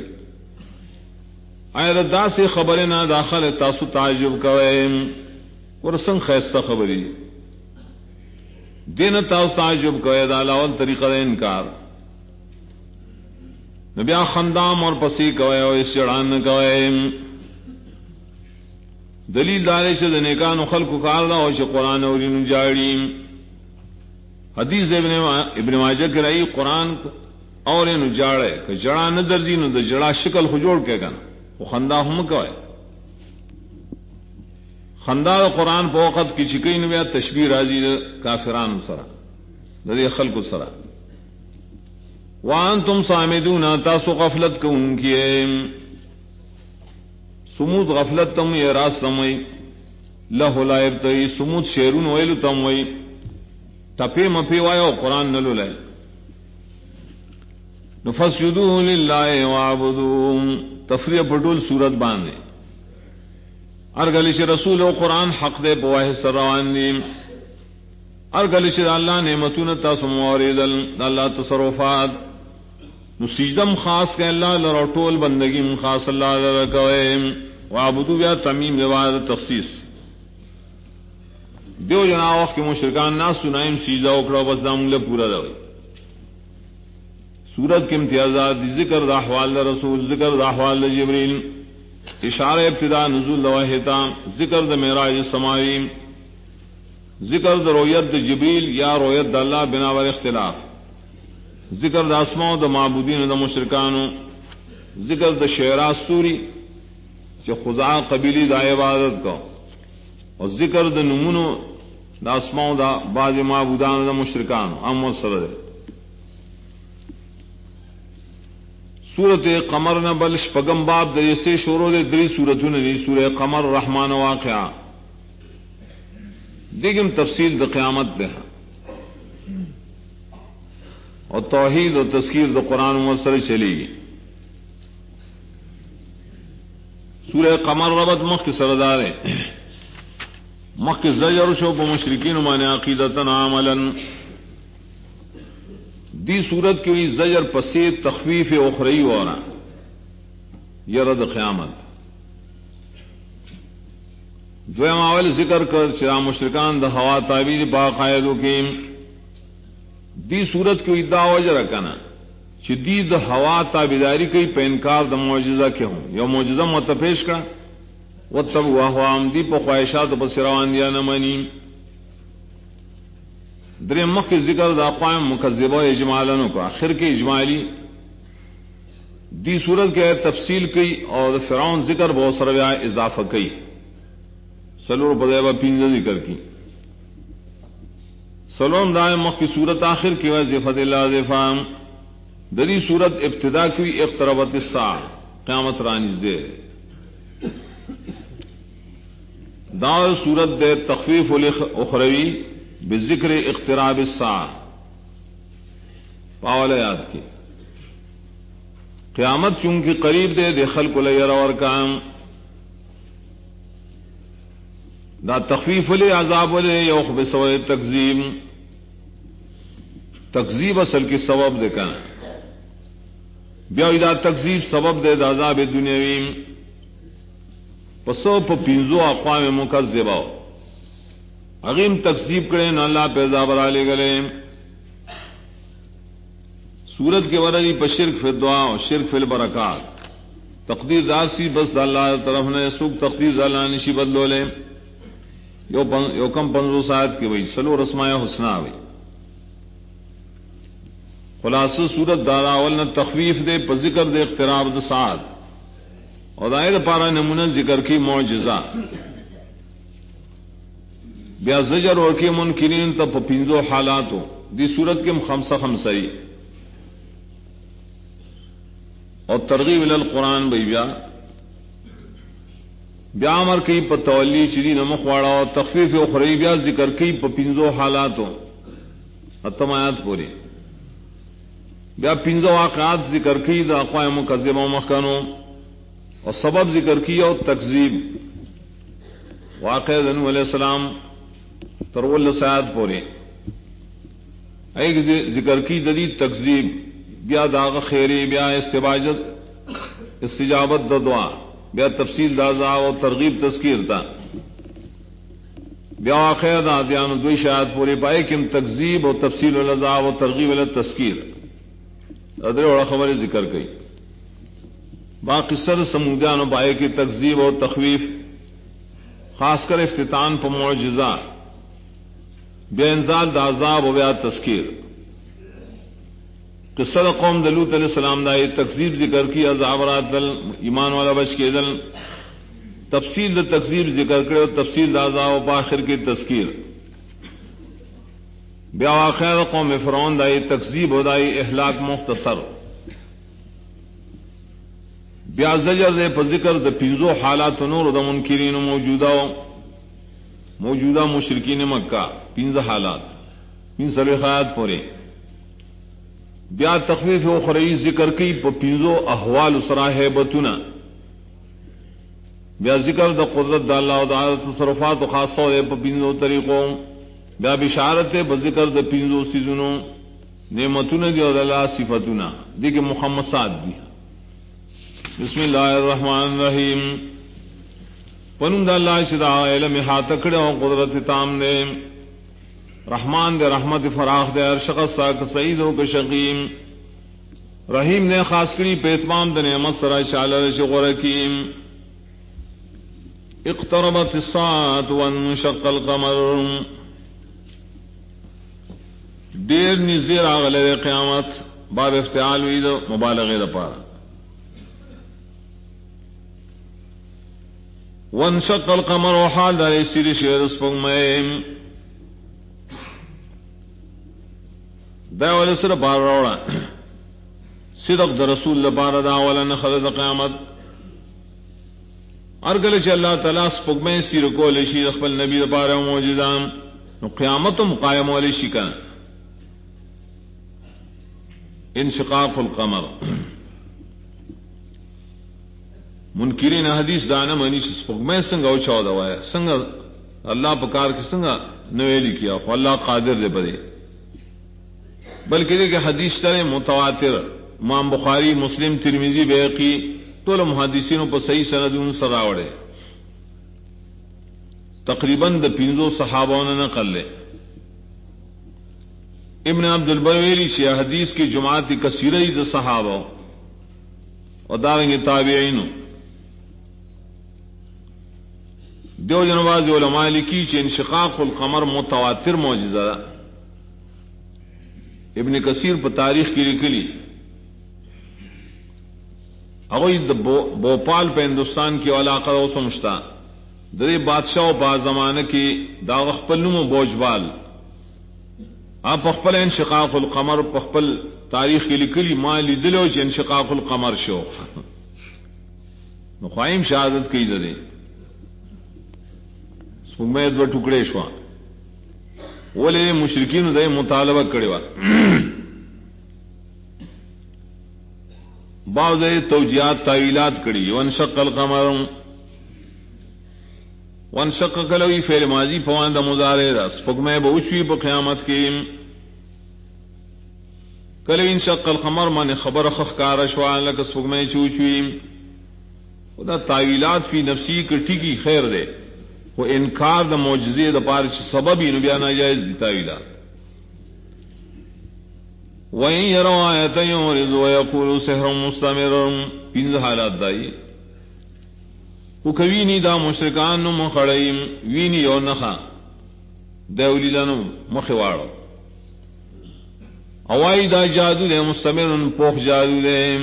آئے دا سے خبریں نہ داخل تاسو تعجب کوئے ورسن خیستہ خبری دین تاسو تعجب کوئے دا لاول طریقہ دا انکار نبیا خندام اور پسی کوئے اور اس جڑان نہ کوئے دلیل دارے سے دنیکان خلق کار دا اور قرآن اور جاڑی حدیث ابن ماجہ کے رئی قرآن اور ان جاڑے کہ جڑا نہ دردی نو د جڑا شکل خجوڑ کے کنا وہ خندا ہم کوئے خندا قرآن پہ وقت کی چکی نویا تشبیہ راضی کافران سرا ددی خلق سرا وانتم صامدون تاسو غفلت کو ان کی سمود غفلت تم یہ راس سمئی لہ لائب تئی سمود شیرون ویلو تم وئی ٹپے مپے وایو قرآن نلو لائے فاسجدوا للہ وعبدوا تفریح پټول صورت باندې ارګل چې رسول او قرآن حق دې په واه سره روان دي ارګل چې الله نعمتونه تاسو موریدل الله تصرفات نو سجدم خاص کہ اللہ لرا ټول بندگی خاص اللہ لرا کوي وعبدو بیا تمیم عبادت تخصیص دیو جنا وخت کې مشرکان ناس سنایم سجدہ وکړو بس دا موږ له پورا دی سورت کے امتیازات ذکر دا احوال رسول ذکر دا احوال جبریل اشارہ ابتداء نزول لواحتا ذکر دا معراج سماوی ذکر دا رویت دا جبریل یا رویت دا اللہ بناور اختلاف ذکر دا اسماء دا معبودین دا مشرکانو ذکر دا شعراستوری جو خزاع قبیلی دا عبادت کو اور ذکر دا نمونو دا اسماء دا بعض معبودان دا مشرکانو امو سرد سورت قمر نبل شپگم باب دریسے شورو دے دری سورتوں نے سورہ قمر رحمان واقعہ دیکھم تفصیل دا قیامت دے اور توحید اور تذکیر دا قرآن مؤثر چلے گی سورہ قمر ربط مخ کے سردار مخ کے زجر شو پا مشرکین مانے عقیدتن عملاً دی صورت کی زجر پسی تخفیف اخروی ہورا یہ رد قیامت دویم اول ذکر کر چرا مشرکان دا ہوا تعبیر باقاعدوں کی دی صورت کی ادعا وجہ رکھنا چی دا ہوا تابیداری کی پہ انکار دا معجزہ کے ہوں یا معجزہ متپیش کا وہ تب ہوا دی پا خواہشات پس روان دیا نمانی درے مخ کے ذکر دا اقوام مکذبہ اجمالنوں کا آخر کے اجمالی دی صورت کے تفصیل کی اور فرعون ذکر بہت سرویا اضافہ کی سلور بدیبہ پینزہ ذکر کی سلون دائم مخ کی صورت آخر کی وظیفت اللہ ذفام دری صورت ابتدا کی اقتربت الساعہ قیامت رانیز دے دار صورت دے تخفیف الاخروی بذکر اقتراب الساعہ پاول یاد کی قیامت چونکہ قریب دے دے خلق لیر اور کام دا تخفیف لے عذاب لے یوخ بسوئے تکذیب اصل کی سبب دے کنا بیاوی دا تکذیب سبب دے دا عذاب دنیاویم پسو پا پینزو اقوام مکذباو عظیم تکذیب کرے نہ اللہ پیدا برا لے گلے سورت کے ورگی پر شرک فی الدعا اور شرک فی البرکات تقدیر داسی بس اللہ طرف نے سوک تقدیر اللہ نشی بدلو لے یو کم 15 ساعت کی وئی سلو رسمایا حسنہ ہوئی خلاص سورت دارا ولن تخفیف دے پر ذکر دے اقتراب دا سعاد اور دائر پارا نمونہ ذکر کی معجزہ بیا زجر اور کی منکرین تا پینزو حالاتو دی صورت کے خمسہ خمسئی اور ترغیب القرآن بھئی بیا امر کی پتولی چیزی نمخواڑا اور تخفیف اخروی بیا ذکر کی پینزو حالاتو اتمایات پوری بیا پینزو واقعات ذکر کی دا اقوام مکذبہ مخکنو اور سبب ذکر کی اور تکذیب واقع نوح علیہ السلام ترول سیاد پورے ایک ذکر کی ددی تکذیب بیا داغ خیری بیا استجابت دا دعا بیا تفصیل دازا و ترغیب تذکیر تا بیا واقع دا دیان دوی شاید پورے پائے کم تکذیب و تفصیل الزا و ترغیب التذکیر ادرے وڑا خبر ذکر کی باقی سر سمودیان پائے کی تکذیب و تخویف خاص کر افتتان پر معجزہ بے انزال دا عذاب و بیا تذکیر قصہ قوم لوط علیہ السلام دا تکذیب ذکر کی عذاب رات دل ایمان والا بچ کے دل تفصیل دا تکذیب ذکر کرے اور تفصیل دا عذاب و باخر کی تذکیر بیا واقع قوم فرعون دا تکذیب و دا اہلاک مختصر بیا زجر دے پر ذکر دا پینزو حالات نور دا منکرین موجودہ مشرکین مکہ پینز حالات پین سلوخیات پورے بیا تخفیف اخروی ذکر کی پینزو احوال سراہ بتنا بیا ذکر دا قدرت دا اللہ و دا تصرفات و خاصو دے پا پینزو طریقوں بیا بشارت ہے بذکر دا پینزو سیزنوں نعمتون دی اور اللہ صفتنا دیکھ مخمصات دی. بسم اللہ الرحمن الرحیم. پنم دا اللہ شدا علم حاتکڑ و قدرت تام دے رحمان دے رحمت فراخ دے ارشقص تاک سعید و کشقیم رحیم نے خاص کری پیتمام دے نعمت سرا شعال شغرکیم. اقتربت الساعت وانشق القمر دیر نزدیر آغلے قیامت باب افتعال وید مبالغے دا پارا. وانشق القمر وحال دار سیر شیر سپنگ میم دا والا سر بار روڑا صدق دا رسول لپارا دا والا نخل دا قیامت ارگل چا اللہ تعالیٰ سپنگ میں سیر کو لشی اخبر نبی لپارا موجودان نو قیامتم قائم والی شکن انشقاق القمر. منکرین حدیث دانا منیش سپگمے سنگا اوچھا دوایا سنگا اللہ پکار کی سنگا نویلی کیا خو اللہ قادر دے بدے بلکہ دیکھ حدیث ترے متواتر امام بخاری مسلم ترمذی بیہقی طول محدثینوں پر صحیح سندون سراوڑے تقریباً دا پینزو صحابوں نے نقل لے. ابن عبد البرویلی شیعہ حدیث کی جماعت کثیرہ دا صحابہ اور دارنگی تابعینوں دیو جنواز علماء لکی چھ انشقاق القمر متواتر معجزہ ابن کثیر پر تاریخ کی لکلی اگوی بھوپال پہ ہندوستان کی علاقہ و سمجھتا درے بادشاہ و با زمانہ کی داغ پلنم و بوجبال آپ پخپل انشقاق القمر پخپل تاریخ کی لکلی مالی دلو چھ انشقاق القمر شو نخوائم شہادت کی دے سمید و ٹکڑے شوا ولی مشرکین دے مطالبہ کڑوا بعض توجیات تعویلات کڑی. وانشق القمر وانشق کلوی فعل ماضی فوان دا مضارع دا سپگمے بوچوی پا قیامت کی کلو انشق القمر من خبر خخکار شوان لکا سپگمے چوچوی خدا تعویلات فی نفسی کٹی کی خیر دے وہ انکار دا معجزے دا پارچ سبب ہی نبیاں ناجائز دی تعویلات. وَإِن يَرَوْا آیَةً يُعْرِضُوا وَيَقُولُوا سِحْرٌ مُسْتَمِرٌ پنځه حالات دائی او کوینی دا مشرکان نو مخړیم ویني یو نخا دیولیدانو مخواړو اوای دا جادو دے مستمرن پوخ جادو دے.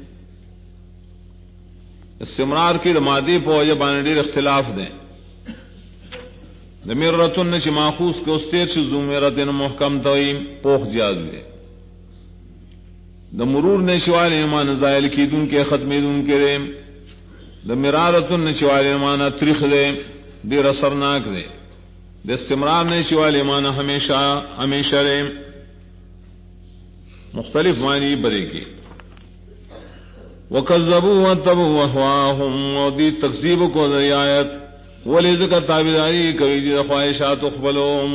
استمرار کی مادی په وجه باندې ډېر اختلاف دے. د مرتن چې ماخوذ کو استیر چې زمرتن محکم توي پوخ جادو دے. د مرور نشوال ایمان زائل کی دن کے ختمې دن کرے د مرارتن نشوال ایمان تاریخ دے دیر اثرناک دے. د استمرار نشوال ایمان ہمیشہ ہمیشہ دے مختلف معنی برے کی. وَكَذَّبُوا وَاتَّبَعُوا أَهْوَاءَهُمْ ودی تکذیب کو ذریعت ولی ذکر تابعداری کوي د خواہشات خپلهم.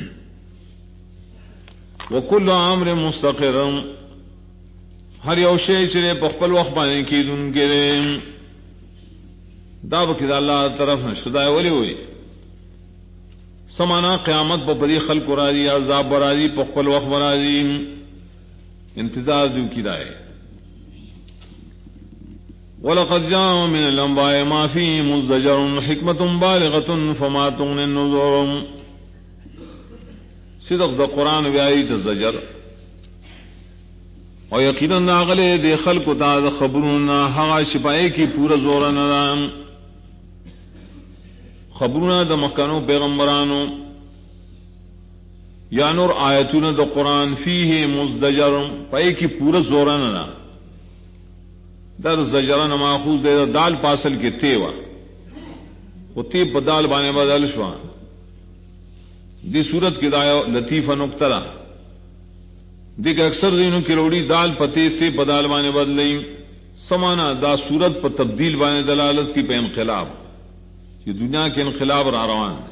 وَكُلُّ أَمْرٍ مُسْتَقِرٌ ہر یو شی چې په خپل وخت باندې کیدونکې دا وکړه الله طرف نشدا ولی وي سمانا قیامت په بری خلق راځي عذاب راځي په خپل وخت راځي انتظار دو کیدای. وَلَقَدْ جَاءَ مِنَ الْأَنْبَاءِ مَا فِيهِ مُزْدَجَرٌ حِكْمَةٌ بَالِغَةٌ فَمَا تُغْنِ النُّذُرُ صدق دا قرآن ویایت الزجر اور یقیناً ناغلے دے خلق تا دا خبرون حقا شپائے کی پورا زورا ندام خبرون دا مکانو پیغمبرانو یا نور آیتون دا قرآن فیہ مزدجر پائے کی پورا زورا ندام در زجران ماخوذ دے دال پاسل کے تیوا وہ تی بدال بانے بدل شوا دی صورت کی دایو لطیفہ نقطہ دیکھ اکثر دینوں کی روڑی دال پتے سے بدال بانے بدلیں سمانا دا صورت پر تبدیل بانے دلالت کی پہ انقلاب کہ دنیا کے انقلاب را روان دے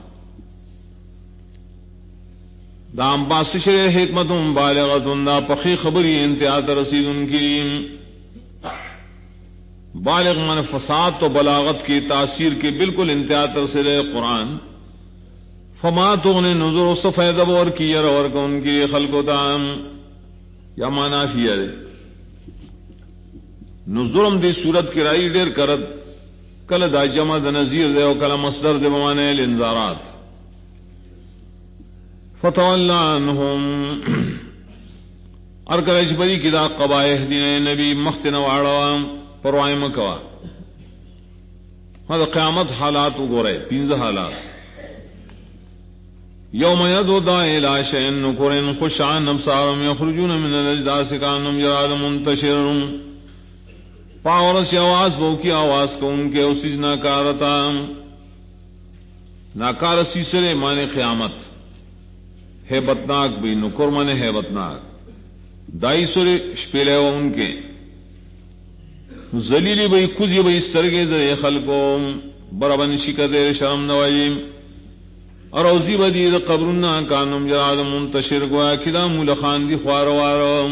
دام باسش حکمت بالغت دا پخی خبری انتہا رسید ان کی بالغ من فساد تو بلاغت کی تاثیر کے بالکل انتہا ترسل قرآن فما تغنی نظر سفید اور کی یر اور ان کی خلق و تام یا مانا فی ہے نظرم دی صورت کی رائی دیر کرد کل دا جمع دا نظیر دے و کل مصدر دے بمانے الانذارات فتولا عنہم ارکلش بری کی دا قبائح دین نبی مخت نوارا پروائے مکوا ہاں قیامت حالات گو رہے پینز حالات یوم یدو دائی الى شئن نکرن خشعن ابصارم یخرجون من الاجداس کانم جراد منتشرم پاورس آواز بو کی آواز کو ان کے اسی ناکارتا ناکار سیسرے مانے قیامت ہے بتناک بھی نکر مانے ہے بتناک دائی سرے شپیلے و ان کے ذلیلی بھئی کھجی بھئی اس طرح دے خلقو برابن شکر شرم نوائیم اور اوزی بدی قبرنا کانم جراد منتشر گویا کدا مولخان دی خواروارو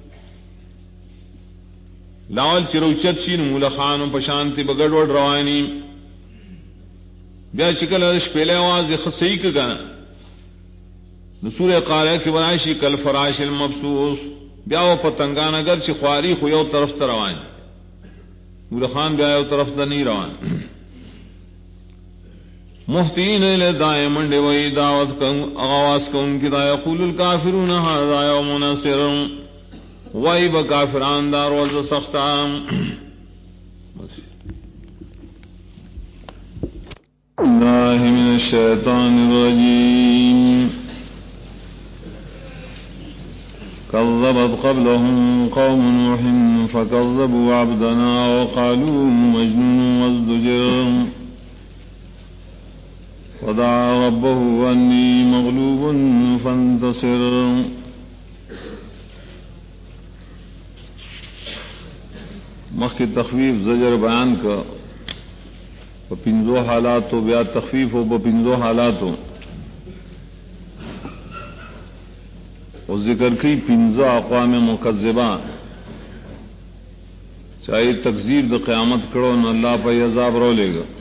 لاول چروچت شین مولخان پشانتی بگڑوڑ روانی بیا شکل ارش پہلے آواز خصی کا گانا نصور قارئ کی بنائشی کل فراش المبسوس بیا و پتنگان اگر چی خواری خویو طرف تروان مولخان بیا یو طرف تا نہیں روان محتین لدائے منڈے وئی دعوت آواز کو ان کی دا یقول الکافرون ھذا یوم نصر وئی بکافران دار روز سختا اللہ من الشیطان الرجیم كذبت قبلهم قوم نوح فكذبوا عبدنا وقالوا مجنون وازدجر ودعا ربه أني مغلوب فانتصر مخی تخفیف زجر بیان کا پنزو حالات ہو بیا تخفیف ہو پنزو حالات ہو اور ذکر کی پنزو اقوام مکذبہ چاہے تکذیب دا قیامت کرو نہ اللہ پہ عذاب رو لے گا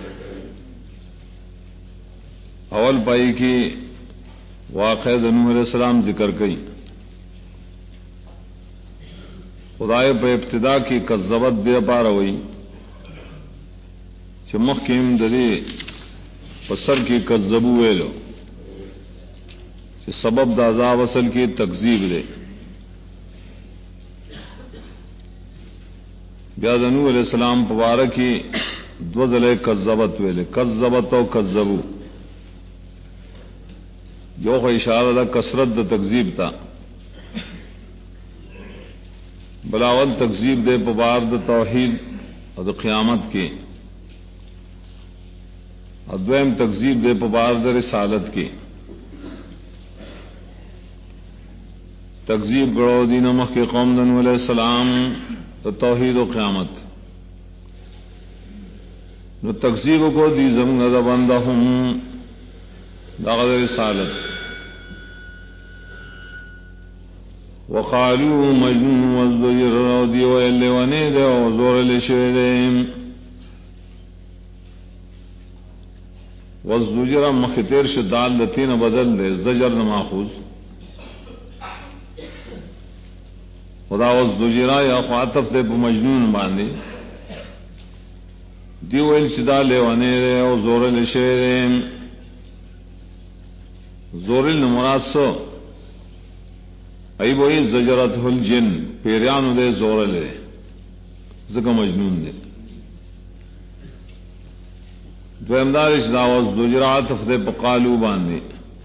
اول پائی کی واقع نوح علیہ السلام ذکر کئی خدائے پہ ابتدا کی کذبت دے پارا ہوئی چمخ کی امددی پسر کی کذبو ویلو سبب دا عذاب اصل کی تکذیب دے بیا نوح علیہ السلام پبارک کی دو ذلے کذبت ویلے کذبت و کذبو جو خو اشارہ دا کثرت دا تکذیب تا بلاول تکذیب دے پبار دا توحید اور دا قیامت کی ادویم تکذیب دے پبار دا رسالت کی تکذیب گڑو دین مخ کے قوم نوح علیہ السلام دا توحید و قیامت نو تکذیب کو دی زمن دا بندہم داغذ رسالت وقالوا مجنون وازدجر رودی ویلے ونے دے وزور لشوے دے وازدجر مختیر شدال لتین بدل دے زجر نماخوز خدا وازدجر یا خواطف دے پا مجنون باندے دیو ویل شدال ونے دے وزور لشوے دے زور المراد سو ای بوئی زجرت الجن پیریانو دے زور لے زکا مجنون دے دو امدارش داوز دجرات افدے پقالو باندے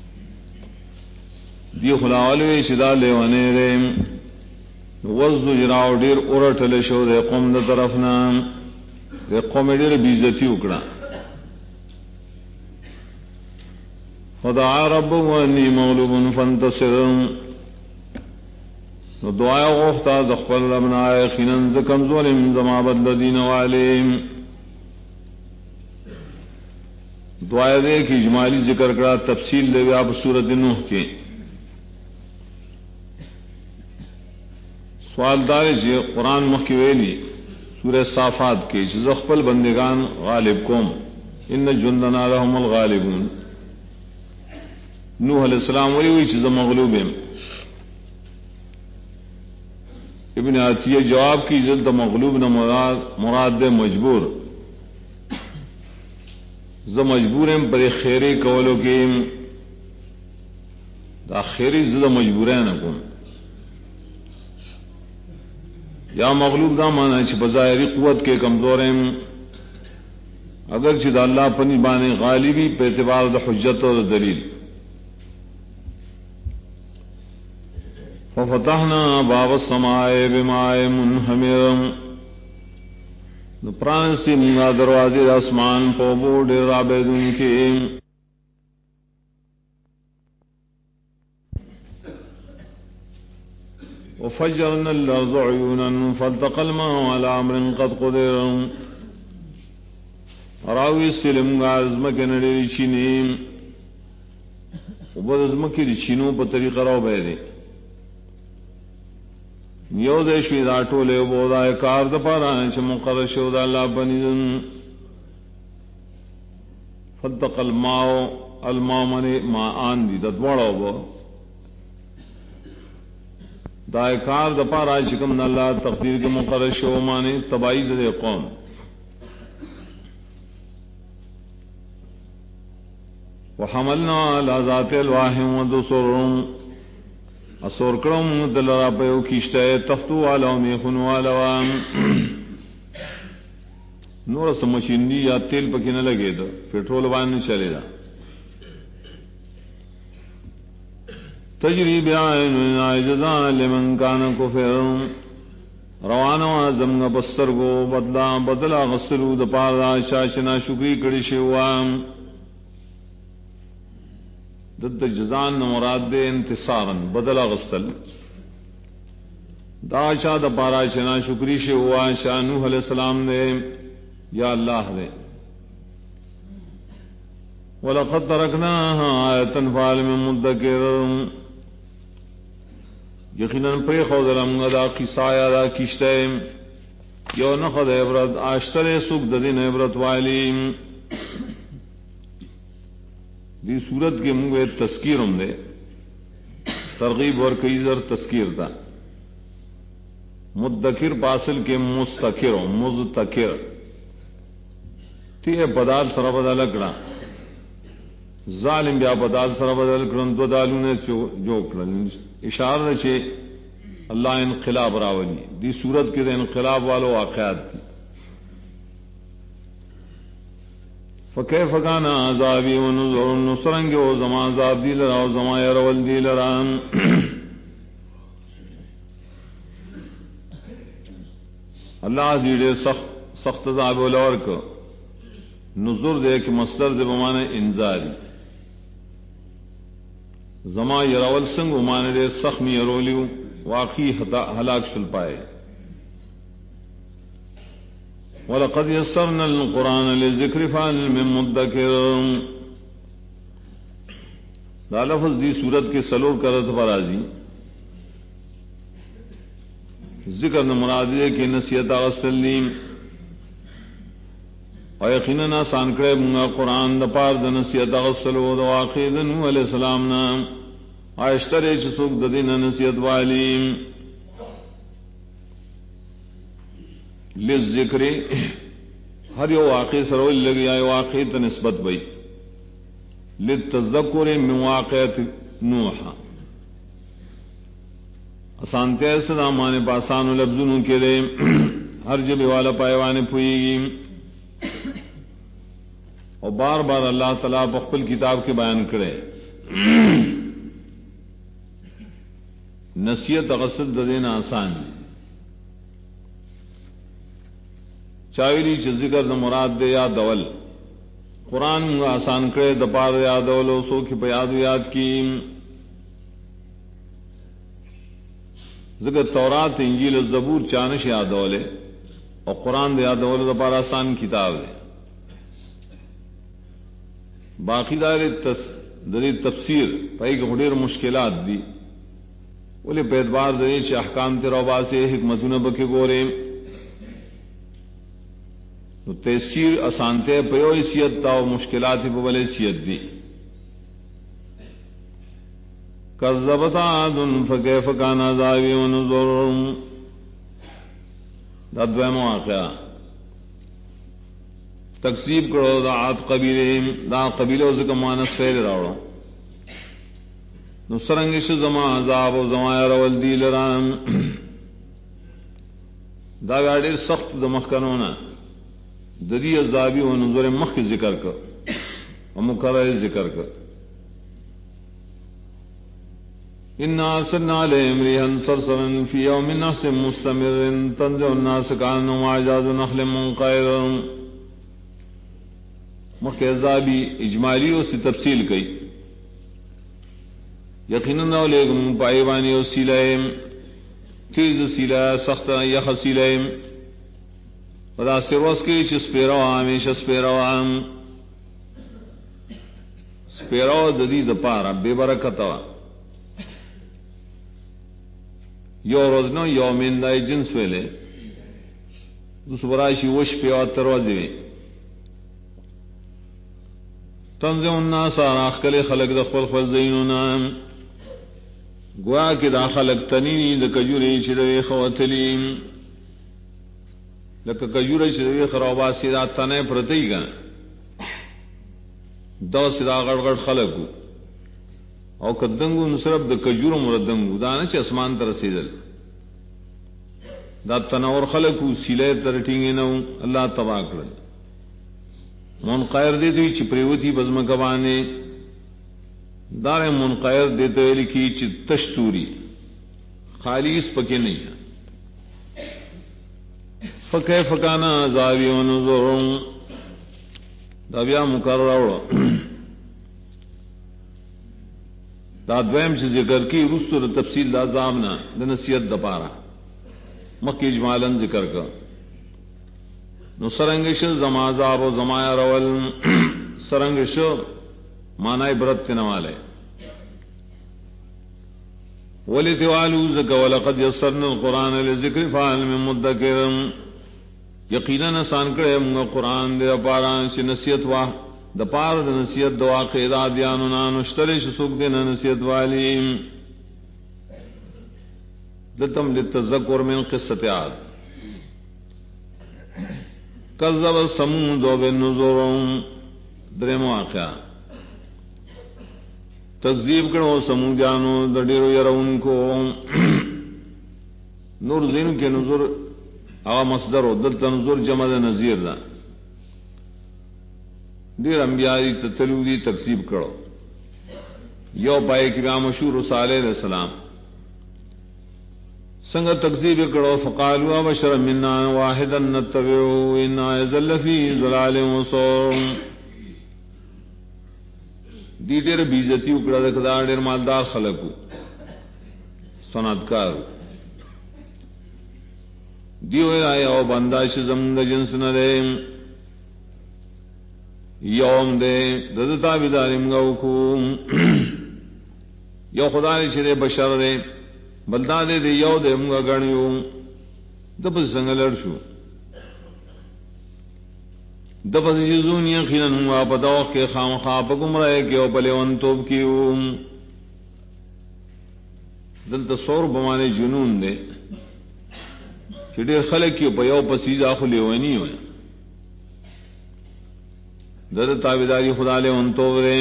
دی خلاوالوی شدا لے ونے دے وز دجراو دیر ارٹ لے شو دے قوم دے طرفنا دے قوم دیر بیزتی اکڑا ودعا ربه انی مغلوب فانتصر نو دعا غوښتا د خپل ربنا یقینا ز کمزور زما بدل دین والیم دعائے کی اجمالی ذکر کرا تفصیل دے آپ سورۃ نوح کے سوال دار جی قرآن مخی ویلی سورہ صافات کے زخپل بندگان غالب قوم ان جندنا لهم الغالبون نوح علیہ السلام ولی ہوئی چیز مغلوب ہیں. ابن عطیہ جواب کی جلد مغلوب نہ مراد دے مجبور ز مجبور ہیں پر خیری قولو کے دا خیری زد مجبور ہیں نکم یا مغلوب دا مانا چھ بظاہری قوت کے کمزور ہیں اگرچہ دا اللہ پنی بانے غالبی پہ اعتبار دا حجت و دا دلیل. ففتحنا باب السماء بماء منہمر پرانستی منگا دروازے آسمان پوبو ڈیر رابدن کے وفجرنا الارض عیونا فالتقى الماء على امر قد قدر راوی سلم گا ازمک نڑی چینی وبد ازمکی چینو پا طریقہ راو بیدے یو دے شوی دا ٹولے بودا کار دا پارا چھ مقرر شو دا اللہ بنیدن فالتق الماء منے ما آن دی دا دوڑا با دا کار دا پارا چکم دا اللہ تقدیر کے مقرر شو مانے تبائی دے قوم. وحملنا على ذات الواح ودسرهم اسور کرم دلرا پیو کیشتے تختو والا میخن والا نور سے مشینی یا تیل پکی نہ لگے تو پیٹرول وان چلے گا. تجری بعین جزاء لمن کان کفر روانوا زمگ بستر گو بدلا غسلو د پارا شاشنا شکری کڑی شوام دد جزان مراد دے انتصارا بدلا غسل دا شاہ دا پارا شنا شکری سے ہوا شاہ نوح علیہ السلام نے یا اللہ دے وَلَقَدْ تَرَكْنَاهَا آیَةً فَعَلِمَ مُدَّكِرٌ یقیناً پری خودلم دا قصایا دا کشتے یو نخد عبرت آشتر سک ددین عبرت والیم دی صورت کے منگوے تذکیر ہم دے ترغیب اور کئی ذر تذکیر تھا مدکر پاسل کے مستقر مذتکر تی بدال سر بدل کڑا ظالم بیا بدال سر بدل کرن دو دالو نے جو کرن اشارہ چے اللہ انقلاب راولی دی صورت کے دے انقلاب والو واقعات تھی. فکیف کان عذابی ونذر نصرنگ و زمان عذاب دی لرا و زمان یرول دی لرا اللہ دیڑے سخت عذاب ولور کو نذر دے کہ مصدر دے بمانے انذاری زمان یرول سنگ بمانے دے سخمی یرولیو واقعی ہلاک شل پائے. وَلَقَدْ يَسَّرْنَا الْقُرْآنَ لِلذِّكْرِ فَهَلْ مِن مُّدَّكِرٍ دا لفظ دی صورت کے سلور کرت فرازی ذکر مرادے کے نصیحت غسلیم اور یقیناً آسان کرے منگا قرآن دا پار دا نصیحت غسلو دا واقع دا نوح علیہ السلام نام آئشتر چسوک دا دین نصیحت والیم للذکر ہر یو واقع سرول لگی آئے واقع تنسبت بئی للتذکر من واقعت نوح اسانتے ایسا دامانے پاسان لفظوں کے لئے ہر جب والا پائیوانے پوئی گی اور بار بار اللہ تعالیٰ بخبل کتاب کے بیان کرے نصیحت غسل ددین آسان چاویلی چ ذکر د مراد دے یا دول قرآن آسان کرے دپار یا دولو سو کی پیاد یاد کی ذکر تورات انجیل زبور چانش یادولے اور قرآن دے یادول دپار آسان کتاب ہے. باقی دری تفسیر پائی کے خڈیر مشکلات دی بولے پہ اعتبار دے چھ احکام تیروبا سے حکمتوں بکے گورے تو تیسیر اسانتے پیو حیثیت تا و مشکلات پہ بلے حیثیت دی کذبت عاد فکیف کان عذابی ونذر دا دویم واقعہ تکذیب کرو دا عاد قبیلے دا قبیلوں سے کمانس فیل راوڑا نو سرنگش زما عذاب و زما رول دی لرام دا گاڑی سخت دا مخکنونا ددی عذابی و نذر مخ کی ذکر کر و مکرر ذکر کر انا ارسلنا علیہم ریحا صرصرا فی یوم نحس مستمر تنزع الناس کانہم اعجاز نخل منقعر مخ عذابی اجمالی و سی تفصیل کئی یقیناً اولیکم پائیوانی و سیلائم تیز سیلائم سخت یخ سیلائم ودا سروس کی چس پیروام ایش پیروام سپیرو ددی دپارا بے برکتا یو روز نو یومین دای جنس ویلے دوس براشی وش پیو تروازی وی تنزع الناس راخل خلق دخل خزینونا گوا کہ دا خلق تنینی دا کجوری چروی خواتلیم لکا کجوری چروی خراباسی دا تنے پرتی گا دو سدا غڑغڑ خلقو او کدنگو نصرف دا کجورو مردنگو دانا چی اسمان ترسیدل دا تنور خلقو سیلے ترٹینگی نو اللہ تباہ کرل منقیر دیتی چی پریوتی بزمکوانے دار منقیر دیتے لکی چی تشتوری خالیس پکے نہیں فکے فکانا عذابی و نذر دا بیا مکرر اوڑا دا دویم سے ذکر کی رستو دا تفصیل دا عذابنا دا نصیحت دا پارا مکی اجمالاً ذکر کا نو سرنگش زما عذاب و زما رول سرنگش معنی برت نوالے ولی توالو زکا ولقد یسرنا القرآن لذکر فعال من مدکر یقیناً آسان کرے منگا قرآن دے پارا چی نصیحت واہ دا پار دا نصیحت دا واقع دا دیانونا نشترش سوک دینا نصیحت والی دتم لتذکر من قصت عاد کذب سمود بالنذر درم واقعہ تکذیب کرو سمودیانو دڈیرو یرون کو نور زین کے نذر اوا مصدر و دلتا نذر جمع نذیر دا دیر انبیاء تتلو دی تکذیب کرو یو پائے کہ مشہور صالح علیہ السلام سنگ تکذیب کرو فقالوا بشرا منا واحدا نتبعه انا يذل في ضلال وسعر دی دیر بیزتی اکڑا دکدا دیر مالدار خلقو صنعتکار دیو آیا او بنداش زمد جنس نہ دے یوم دے ددتا بیداریم گو کو یو خدا نے چرے بشر دے بلدا دے دے یو دے منگا گڑیو دپس سنگ لڑشو دپس جزون یقیناً ہوا پتاو کے خام خواب گمرائے کہ او پلے ونتوب کیو دل تصور بمانے جنون دے چڑے خلق کیو پا یو پسیزا خلی ونی ہوئے در تابداری خدا لے ونتوب دے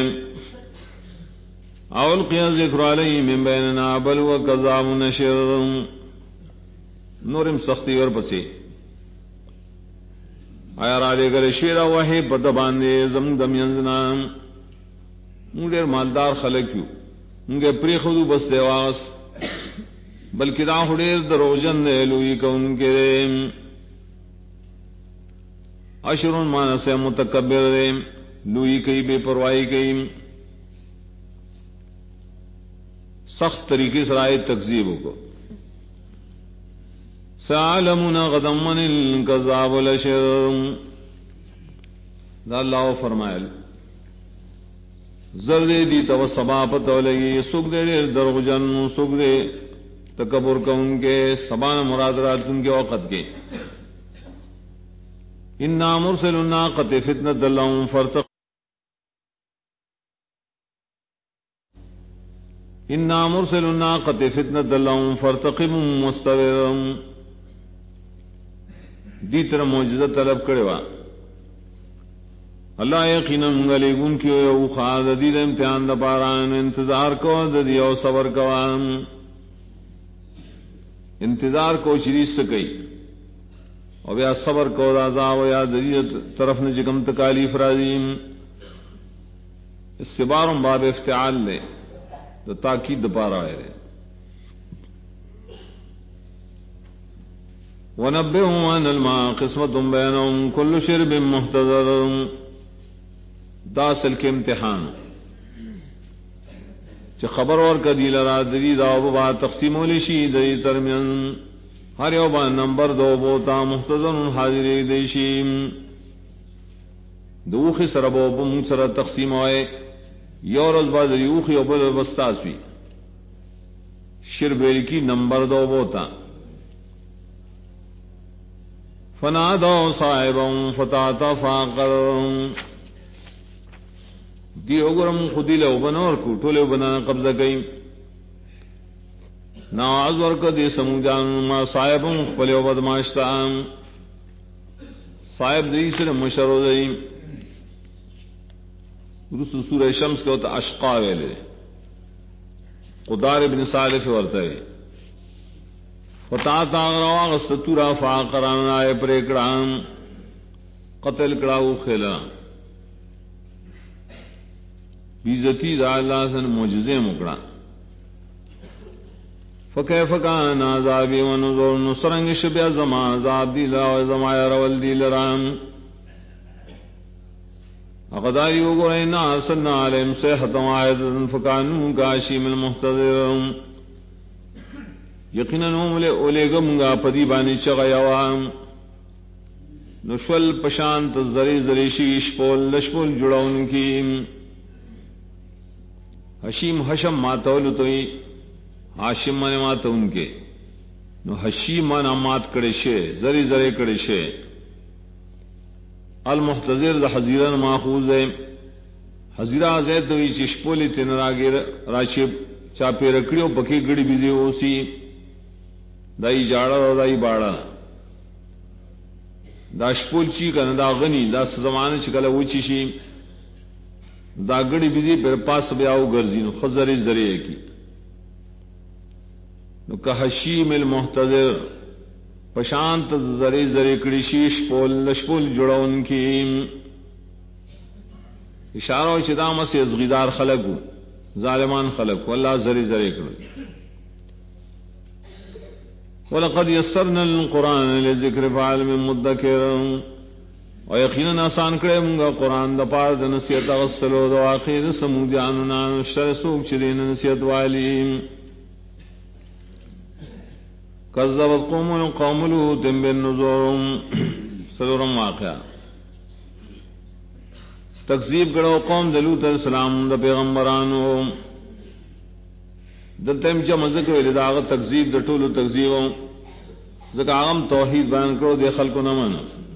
اول قیاں ذکر علیہ من بیننا بل و کذاب نشر نورم سختی اور پسی آیا را دے گلے شیرہ وحی پتہ باندے زم دم ینزنا مونگیر مالدار خلق کیو مونگے پری خودو بس دیواس بلکہ دا خودیر دروجن دے لوئی کون کے دے اشرون مانا سے متکبر دے لوئی کئی بے پروائی کئی سخت طریقے سے آئے تکذیبوں کو سعالمون غدم من الکذاب الاشر دا اللہ فرمائل زردے دی تو سبا پتو لگی سکھ دے دروغجن سکھ دے تکبر کا ان کے سبان مراد رات ان کے وقت کے انا مرسل الناقۃ فتنۃ لهم فرتق انا مرسل الناقۃ فتنۃ لهم فرتقبوا مستبرم دی طرح معجزہ طلب کرے وا اللہ یقینا غلیبن کی او خاص دی امتحان دا باران انتظار کو دی او صبر کو انتظار کو شریف سکی اور یا صبر کو عذاب یا دی طرف نے جکم تکالیف راضیم اس سے بارم باب افتعال لے تو تاکید پارا ہے وَنَبِّئْهُمْ أَنَّ الْمَاءَ قِسْمَةٌ بَيْنَهُمْ كُلُّ شِرْبٍ مُحْتَضَرٌ دا اصل کے امتحان چھ خبر اور کدی لرا دری دا وبا تقسیم لشی دری ترمین ہر یوبا نمبر دو بوتا محتضر حاضر دیشی دوخی سربو بم سر تقسیم ہوئے یورز بازری اوخی و بل بستاسوی شربیل کی نمبر دو بوتا فنادوا صاحبهم فتعاطى فعقر دی اگرم خودی لو بنور کو ٹولے بنانا قبضہ گئی ناز ورک دی سمجان ما صاحبهم خپلو بدماشتا صاحب دی سر مشرو دی رسول سورہ شمس کو تا اشقا ویلے قدار ابن صالح ورتے فتا تاغروا غستورا فاقران آئے پریکڑان قتل کڑاو خیلا بیزتی دا اللہ سن معجزے مکڑا فکیف کان عذابی و نذر نصرنگ شبیہ زمان عذاب دیلا و زمایا رول دیل رام اقداری وگورینا ارسلنا علیم صیحة وعیدن فکانون کاشیم المحتضر یقیناً اولے گمگا پدی بانی چغیوام نشول پشانت زری زری شیش پول لشپول جڑاؤن کی حشیم حشم ماتول توئی حاشم من مات ان کے نو حشیم من مات کڑے شے زری زری کڑے شے المحتضر دا حزیران ماخوذ ہے حزیرہ زید دوئی چشپولی تین راگی راشب چاپی رکڑیو پکی گڑی بیدی اوسی دائی جاڑا اور دائی باڑا دا شپول چی کنا دا غنی دا زمانے چکل وچی شی دا گڑی بیدی پر پاس بیاو گرزی نو خزری ذریعے کی نو کہ حشیم المحتضر پشانت ذری ذری کڑی شیش پول لشپول جڑاون کی اشارہ و شدامہ سے ازغیدار خلقو ظالمان خلقو اللہ ذری ذری کڑی وَلَقَدْ يَسَّرْنَا الْقُرْآنَ لِلذِّكْرِ فَهَلْ مِن مُّدَّكِرٍ اور یقیناً آسان کرے منگا قرآن دا پار دا نصیحت غسلو دا واقعی دا سمودیانونا شر سوک چرین نصیحت والیم کذبت قوم لوط بالنذر سلورم واقعہ تکذیب کرو قوم لوط علیہ السلام دا پیغمبرانو دلتم جمع ذکر ویلی دا آغا تکذیب دا طول تکذیبو ذکر آغم توحید بیان کرو دے خلقو نمن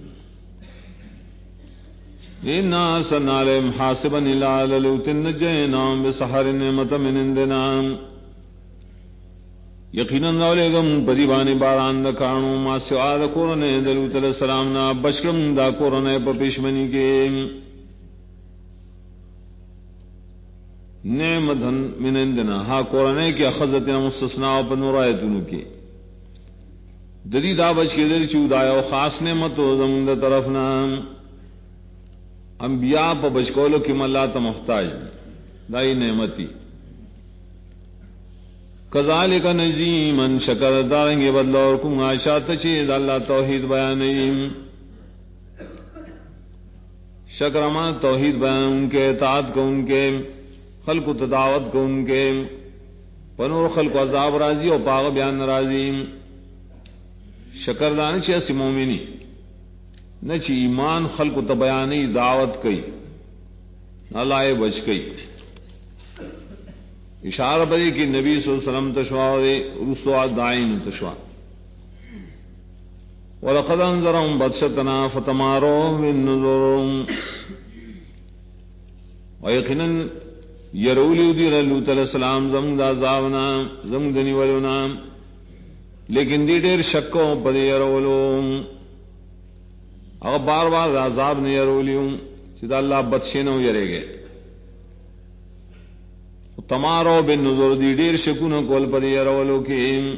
اینا سرنا لیم حاسبا الى للوت نجینام بسحر نعمت من اندنام یقیناً دولےگم پدیبانی باران دا کانو ما سوا دا کورنے دلوت علیہ السلام نا بشکرم دا کورنے پا پیشمنی کے نعمتن من عندنا ہا قرآن کی اخذتنا مستثناء پر نورایتنو کی دلی دا بچ کے دل چودایا و خاص نعمت و زمین دا طرفنا انبیاء پا بچکولو کی ملا تا محتاج دائی نعمتی کذالک نجزی من شکر دارنگے بدلا اور کم آشات چید اللہ توحید بیانیم شکر ما توحید بیان ان کے اطاعت کو ان کے خلق و تداوت کو ان کے پنور خلق و عذاب راضی و پاغ بیان راضی شکردانی چی اسی مومنی نہ چی ایمان خلق و تبیانی دعوت کئی نہ لائے بچ کئی اشارہ بری کی نبی صلی اللہ علیہ وسلم تشوا رسوا دائن تشوا وَلَقَدْ أَنذَرَهُمْ بَطْشَتَنَا فَتَمَارَوْا بِالنُّذُرِ وَيَقِينًا يَرَوْلِيُ دِيرَ لوط علیہ السلام زمد عذابنا زمد نیولونا لیکن دی دیر شکو پدی یرولو اگر بار بار عذاب نے یرولیو چیتا اللہ بدشنو یرے گئے تمارو بالنذر دی دیر شکونو کول پدی یرولو کی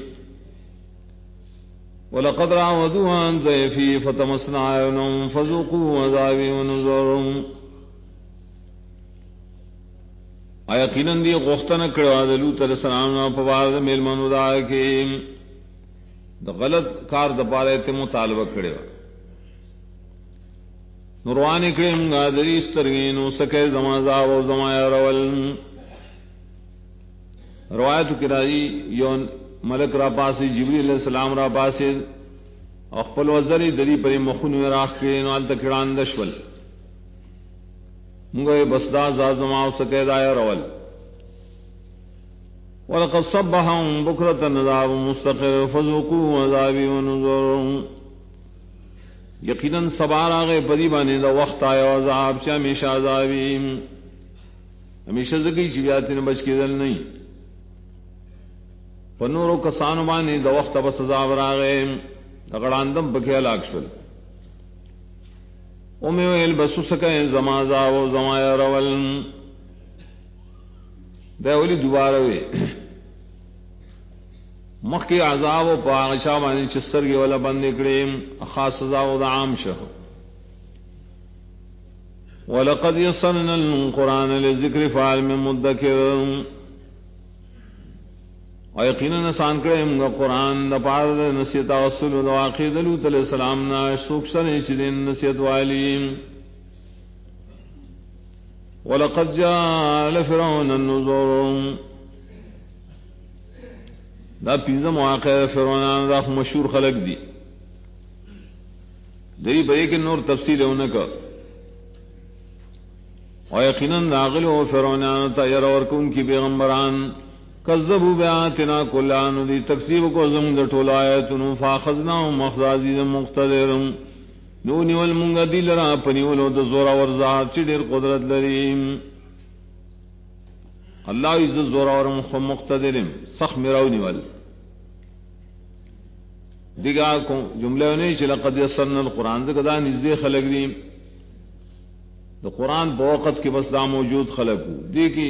وَلَقَدْ رَاوَدُوهُ عَنْ ضَيْفِهِ فَطَمَسْنَا أَعْيُنَهُمْ فَذُوقُوا عَذَابِي وَنُذُرِ یقیناً دی غوښتنه کړې د لوط علیہ السلام په واسطه میلمنو دا کې د غلط کار د پاره ته مطالبه کړې نوروان کړې موږ د سترګینو سکه زمازا او زمایا رول روایت کې راځي یون ملک را پاسی جبریل علیہ السلام را پاسی خپل وزری دلی پر مخونو راخ کړي نو ال تکړان دشول موږ بس دا زما او سکه دا رول ولقد صبحهم بكرة عذاب مستقر فذوقوا عذابي ونذر یقینا سبار هغه پدی باندې دا وخت آیا عذاب چې همیشه عذابی ہمیشہ زگی چې بیا تن بچ کېدل نه پنورو کسانو باندې د وخت په سزا وراغې دغړاندم بکې هلاک شول او مې ویل بسو سکه زمازا او زمایا رول دا ولي دوباره وي مخکې عذاب او پاغشا باندې چې سترګې ولا باندې کړې خاص سزا او د عام شه ولقد يسرنا القرآن للذكر فهل من مدكر او یقینا نسان کړه موږ قرآن د پاره نصیحت او اصول او واقع د لوط علیہ السلام نه سوکسن چې د نصیحت والی ولقد جاء لفرعون النذر دا پینځه مواقع فرعون دا مشهور خلق دي دې به کې نور تفصیلونه کا او یقینا ناغلو فرعون ته ير ورکون کی پیغمبران کذبوا بآیاتنا کلان دی تکذیب کو زم د ټول آیاتونو فاخذناهم مخزازی مقتدر نو نیول مونږ دی لرا پنیولو د زورا ورزات چې ډیر قدرت لري الله عز زورا ور مقتدرم صح میراو نیول دیګه کو جمله نه چې لقد یسرنا القرآن دا نږدې خلق دي د قرآن په وخت کې بس دا موجود خلق دي کې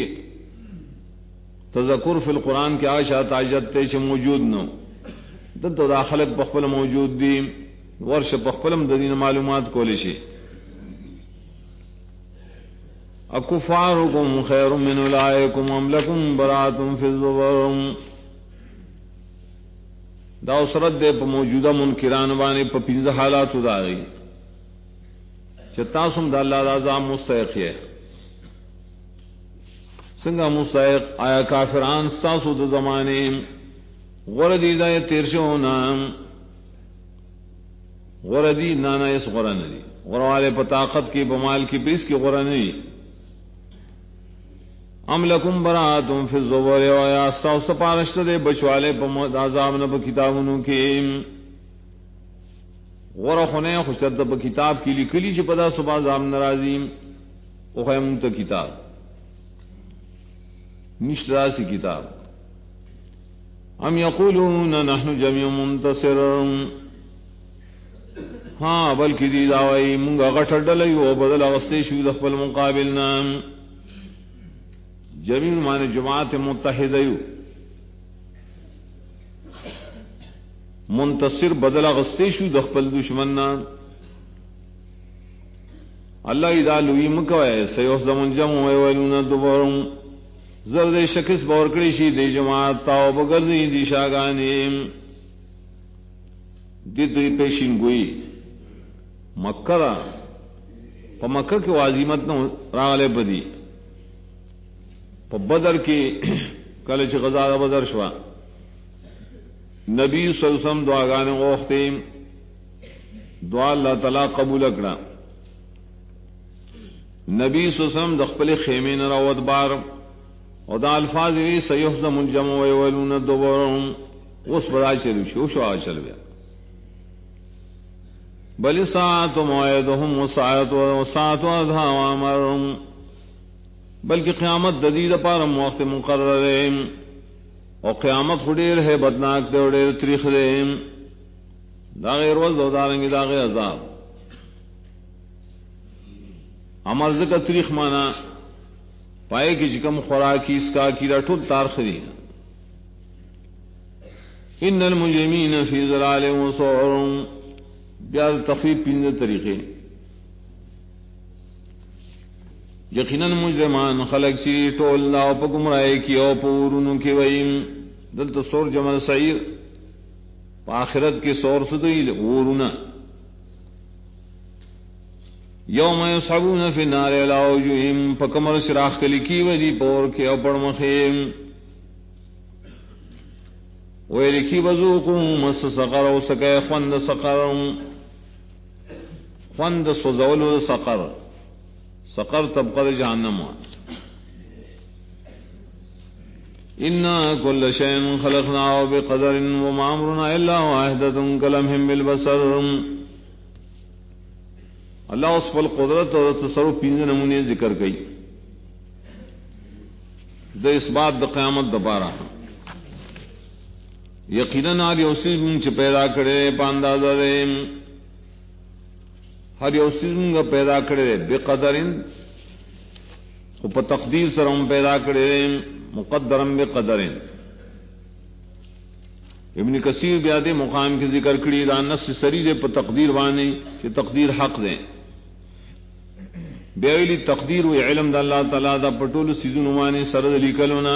تذکر فی القرآن کی آشات آجت تے چھ موجود نو دلتا دا خلق بخپل موجود دی ورش بخپلم دین معلومات کولی شی اکفارکم خیر من اولائکم ام لکم براتم فی الزبر دا اسرت دے پا موجودہ منکران بانے پا پینز حالاتو دا گئی چھ تاسم دا اللہ دا عذاب مستحق ہے سنگا مستحق آیا کافران ساسو د زمانے غردی دا تیرشونا غردی نانا اس غرن دی غروالے پا طاقت کی بمال کی پیس کی غرن دی ام لکم براتم فی الزبر ویا استاو سپارشت دے بچوالے پا عذاب نبا کتابونو کی غرخونے خوشتر پا کتاب کی لکلی چی پدا صبح عذاب نرازیم اخیم تا کتاب نشتراسی کتاب ام یقولون نحن جميع منتصر ہاں بلکہ دی داوائی منگا غٹر ڈلیو بدل اغسطے شو دخبل مقابلنا جميع معنی جماعت متحدیو منتصر بدل اغسطے شو دخبل دشمننا اللہ اذا لوی مکوئے سیحزم الجمع ویولون دبرم زرد شکس باور کړی شي د جماعت تاو بغرزي دي شاګانې د دوی پیشین ګوي مکه په مکه کې واظیمت نو راغله بدی په بدر کې کله چې غزا بدر شو نبی صلی الله علیه وسلم دعاګانې وغوښتې دعا الله تعالی قبول کړه نبی صلی الله علیه وسلم د خپل خیمه نه راوت بار او دا الفاظ وی سيهزم الجمع ويولون الدبر اس بڑا چلو شو چل گیا بل ساعت موعدهم وساعت ادھا وامرهم بلکہ قیامت ددید پار وقت مقرر ہے اور قیامت خڈیر ہے بدناک دے ڈیر تریخ دے داغے روز دارنگی داغے عذاب امرز کا تریخ مانا پائے کی چکم خوراکی اس کا کیڑا ٹھل تارخری ان المجرمین فی ضلال و سعر بیاد تخفیف پینز طریقے یقیناً مجرمان خلق چی ٹول لاؤ پا گمرائی کی او پورنو کی ویم دلتا سور جمع سعیر پا آخرت کے سور سدویل ورونا یوم یصحبون فی النار علی وجوہہم پکمر شراخ کلی کی ودی پور کے او پڑمخیم ویلکی وذوقوا مس سقر او سکے خوند سقر خوند سوزول سقر سقر طبقہ جہنم انا کل شیء خلقناه بقدر وما امرنا الا واحدة كلمح بالبصر اللہ اس پر قدرت اور تصرف پینز نمونے ذکر گئی دا اس بات دا قیامت دبارہ یقیناً ہر یوسیز منچ پیدا کرے پاندازہ دے ہر یوسیز منگا پیدا کرے بے قدرن خوب تقدیر سرم پیدا کرے مقدرم بے قدرن ابن کثیر بیادے مقام کی ذکر کری دا نس سری دے پر تقدیر وانے کہ تقدیر حق دیں بیویلی تقدیر و علم دا اللہ تعالیٰ دا پٹول سیزن وانے سرد لکلونا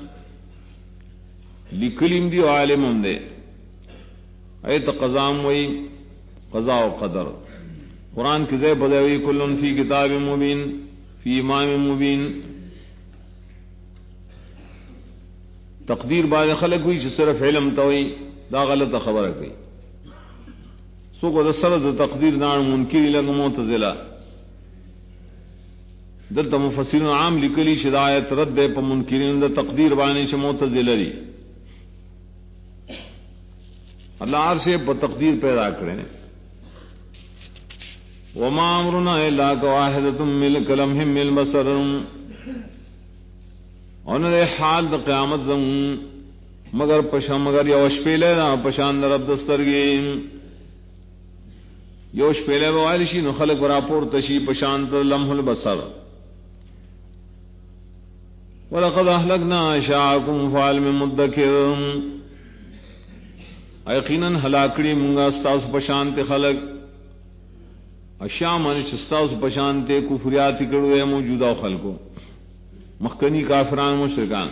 لکلیم دی و عالمم دے ایت قضام وی قضاء و قدر قرآن کی زیب بدوی کلن فی کتاب مبین فی امام مبین تقدیر بعد خلق ہوئی چھ صرف علم توئی دا غلط خبر گئی سو کو دا سرد تقدیر نار منکری لگ معتزلہ دلتا مفسرین عام لکلی شدایت رد پا منکرین دا تقدیر بانے چھ معتزلہ دی اللہ عرشے پا تقدیر پیدا کریں وما امرنا الا كواحدة من كلمح بالبصر انہوں حال دا قیامت زمون مگر پشا مگر یوش پیلے نا پشان رب دسترگی یوش پیلے بوالشی نو خلق برا پور تشی پشان در لمح البصر وَلَقَدْ أَهْلَكْنَا أَشْيَاعَكُمْ فَهَلْ مِن مُدَّكِرٍ یقیناً ہلاکڑی منگا استاس پشانت خلق اشیاء مانے چستاس پشانتے کفریاتی کڑوے موجودہ خلقو مخکنی کافران مشرکان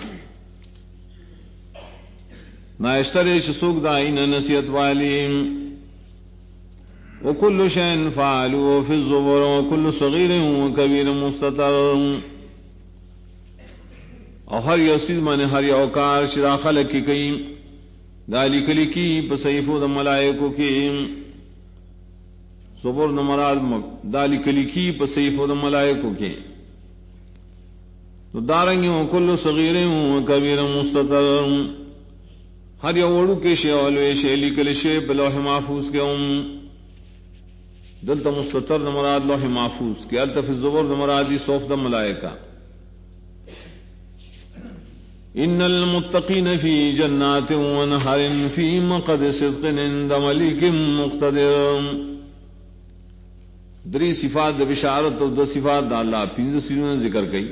نائشتر چسوک دائین نصیت والیم وکل شین فعلو فی الزبر وکل صغیر وکبیر مستطر اور ہر یوسیز مانے ہر یوکار شرا خلق کی کئی دالی کلی کی پسیفو دا ملائکو کی صبر نمراد دالی کلی کی پسیفو دا ملائکو کی تو دارنگیوں کل صغیروں کبیر مستطر ہر یوڑو کے شیولوے شیلی کلی شی بلوح محفوظ کے دلتا مستطر نمراد لوح محفوظ کے التف الزبر نمرادی صوف دا ملائکہ ان المتقین فی جنات ونہر فی مقد صدق عند ملک مقتدر دری صفات دا بشارت و دا صفات دا اللہ پینز سیرون ذکر کئی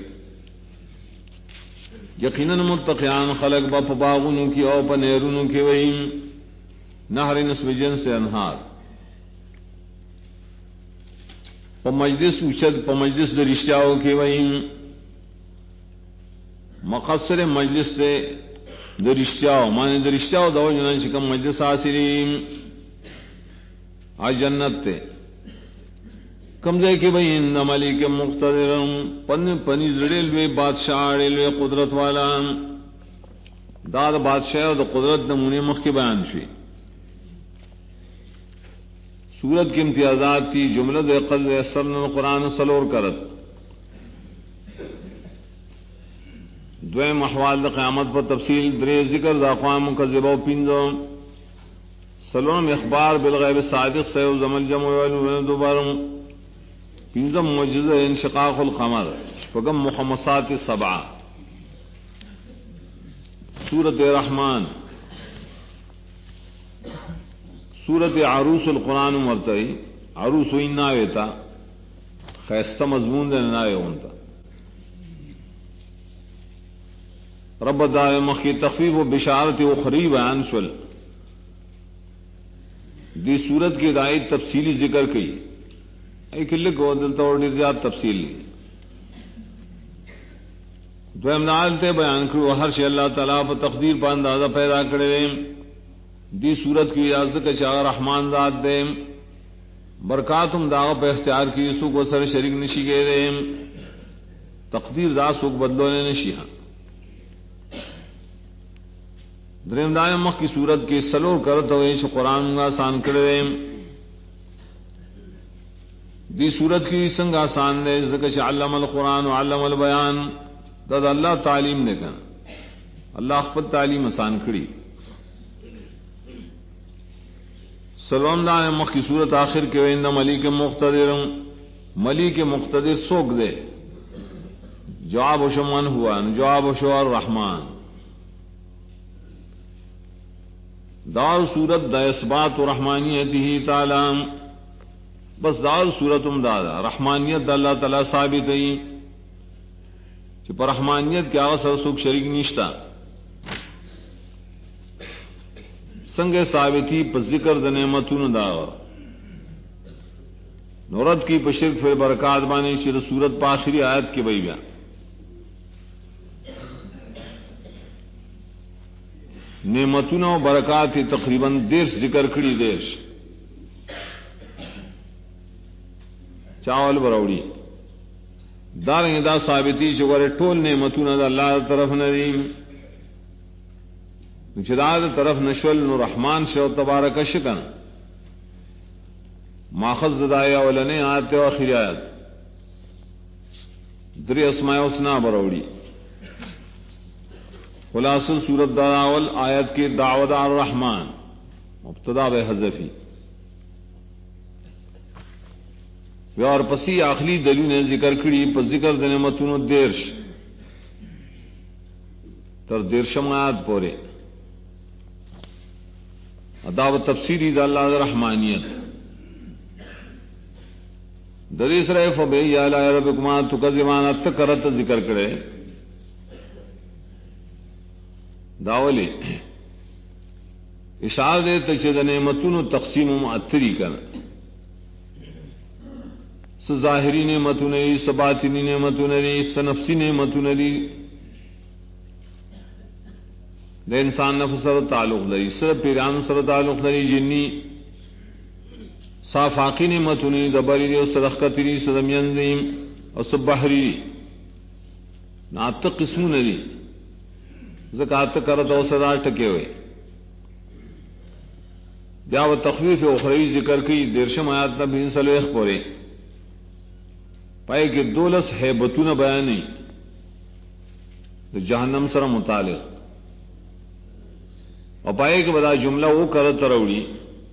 یقیناً متقیان خلق با پباغنوں کی او پا نیرونوں کی وئیم نہر نسب جنس انہار پا مجلس اوچد پا مجلس دا رشتیاؤ کی وئیم مقصر مجلس دے دا رشتیاؤ مانے دا رشتیاؤ دا وجنان شکم مجلس آسرین آج جنت تے کم دے کہ بھئی ان ملک مقتدر پنی زڑیلوے بادشاہ ریلوے قدرت والا داد بادشاہ دا قدرت نمونے مخ کے بیان شوی سورت کی امتیازات کی جملہ دے قدر اثرن قرآن سلور کرت دویم احوال قیامت پر تفصیل، درې ذکر د اقوام مکذبه او پنځم سلام اخبار بالغیب صادق سے زمل جمع دوبارم پنځم معجزه انشقاق القمر، شپږم مخمسات السبع، سورۃ الرحمن، سورۃ عروس القرآن مرتئی عروس وینا ویتا خیستہ مضمون دے ناوے ہونتا رب دار مخی تخفیف و بشارت اخری بیان شل دی صورت کی ہدایت تفصیلی ذکر کی ایک لکھو دلتا اور زیادہ تفصیل دویم نالتے بیان کرو ہر شے اللہ تعالیٰ پر تقدیر پر اندازہ پیدا کرے دی صورت کی اجازت کا شاہ رحمان ذات دے برکاتم داغ پہ اختیار کی سو کو سر شریک نشی گئے دے تقدیر ذات سوک بدلونے نشی ہاں دریم دائم مخ کی صورت کی سلور کرت ہوئے چھ قرآن گا آسان کرے دی صورت کی سنگ آسان دے ذکر علم القرآن و علم البیان داد اللہ تعلیم دے کنا اللہ خپل تعلیم آسان کری سلام دائم مخ کی صورت آخر کے ویندہ ملیک مقتدر ملیک مقتدر سوک دے جواب و شمان ہوا جواب و شوار رحمان دار صورت دا اثبات و رحمانیتی تعالی بس دار صورتم دادا رحمانیت دا اللہ تعالی ثابت ہے کہ پر رحمانیت کے آغا سوک شریک نشتا سنگ ثابتی پر ذکر دا نعمتون داغا نورد کی پر شرک فی برکات بانی شر صورت پا آخری آیت کے بئی بیان نعمتون و برکات تقریباً دیرش ذکر کری دیرش چاول بروڑی دارنگ دا ثابتی چگورے ٹول نعمتون دا اللہ طرف ندیم چداد طرف نشول نو رحمان شو تبارک شکن ماخذ دایا ولنے آتے و آخری آیت دری اسماء حسنا بروڑی خلاصل سورت داول آیت کے دعوت الرحمن مبتدا بے حذفی اور پسی آخری دلیل نے ذکر کری پس ذکر د نعمتونو دیرش تر دیرشم آیات پورے دعوت تفسیری دا اللہ رحمانیت دریس رہے فبئی آلاء ربکما تکذبان اتکرت ذکر کرے داولی اشار دے تچے دا نعمتون تقسیم معطری کن ظاہری نعمتون ری باطنی نعمتون ری نفسی نعمتون ری دا انسان نفس سر تعلق لری سر پیران سر تعلق لری جنی صافاقی نعمتون ری دا بری دی صدقتی ری صدمین دی اور سب بحری ری ناتق قسمون ری زکات کرتا و صدا ٹکے ہوئے جا و تخویف اخروی ذکر کی دیرشم آیات نبی سلویخ پورے پائے کہ دولس حیبتون بیانی جہنم سر متعلق اور پائے کہ بدا جملہ وہ کرتا روڑی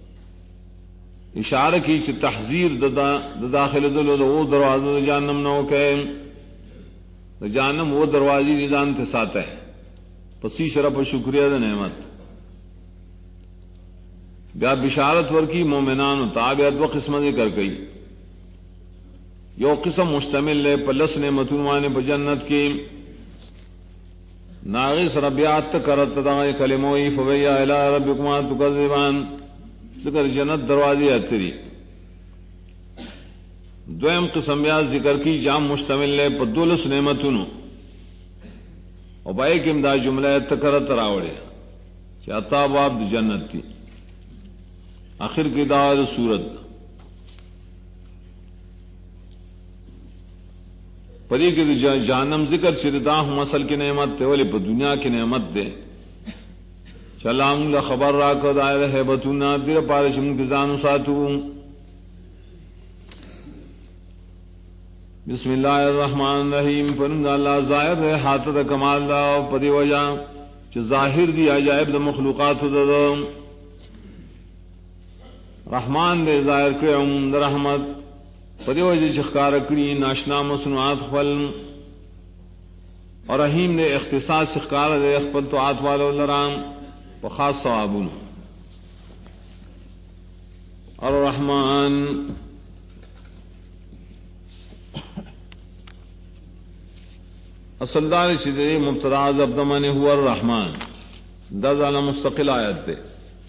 اشارہ کی چھ تحذیر دا داخل دلو دا وہ دروازہ جہنم نہ ہو کہ جہنم وہ دروازی نظام تے ساتا ہے پسی شرف شکریہ دا نعمت بیا بشارت ورکی مومنان و تابعت و قسم ذکر کئی یو قسم مشتمل لے پلس نعمتون وانے پا جنت کی ناغس ربیات کرت دا کلموئی فبیا الہ ربکما تکذبان ذکر جنت دروازی اتری دویم قسم بیا ذکر کی جام مشتمل لے پا دولس نعمتونو اور بھائی کہ امداد جملہ تکرت راوڑے چاہتا باب جنت تھی آخر کی دعوت سورت پری کی جہنم ذکر شرداں ہوں اصل کی نعمت تے ولی پا دنیا کی نعمت دے چلام خبر را کو دائر ہے بتونا دیر پارش منتظان ساتو بسم اللہ الرحمن الرحیم فرمد اللہ ظاہر ہے حاطت کمال دا پدی وجہ چ ظاہر دی عجائب دا مخلوقات دا رحمان دے ظاہر کرے عموم دا رحمت پدی وجہ چخکار کری ناشنا مصنوعات خپل اور رحیم نے اختصاص اخکار دے اخپل تو آت والو لرام و خاص ثوابون اور رحمان اصل دار شدی مبتدا ضبط هو الرحمن دزانا مستقل آیت دے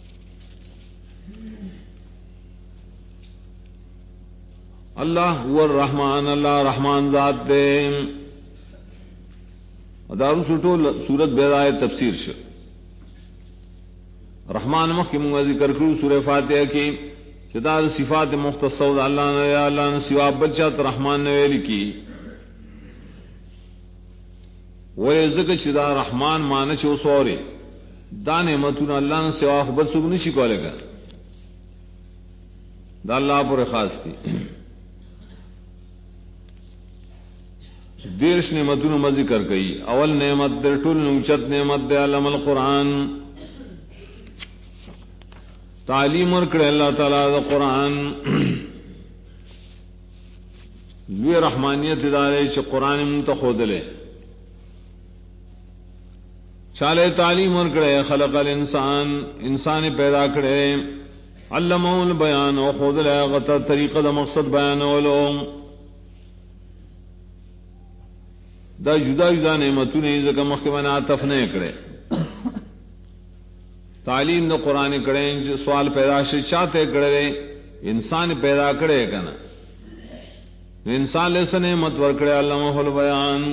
اللہ هو الرحمن اللہ رحمان ذات دے دارو سٹو سورت بیدائے تفسیر شو رحمان مخ کی منگا ذکر کرو سورہ فاتحہ کی چدار صفات مختصو دا اللہ نے یا اللہ نے سوا بچات رحمان نے ویلی کی وہ ذکر چدا رحمان مانا چو سورے دا نعمتون اللہ نے سوا خبت سب نشی کو لگا دا اللہ پر خاص تھی دیرش نعمتون میں ذکر کئی اول نعمت در ٹول نوچت نعمت دے علم القرآن تعلیم ورکڑے اللہ تعالیٰ دا قرآن لوی رحمانیت ادارے چ قرآن منتخود لے چالے تعلیم ورکڑے خلق الانسان انسان پیدا کرے علمہ البیان و خود لے غطا طریقہ دا مقصد بیان ولو دا جدا جدا نعمتوں نے زکا مخکمنا عطف نے کرے تعلیم دا قرآن کرے سوال پیدا سے چاہتے کرے انسان پیدا کرے کنا انسان لے سے نعمت ورکڑے علمہ البیان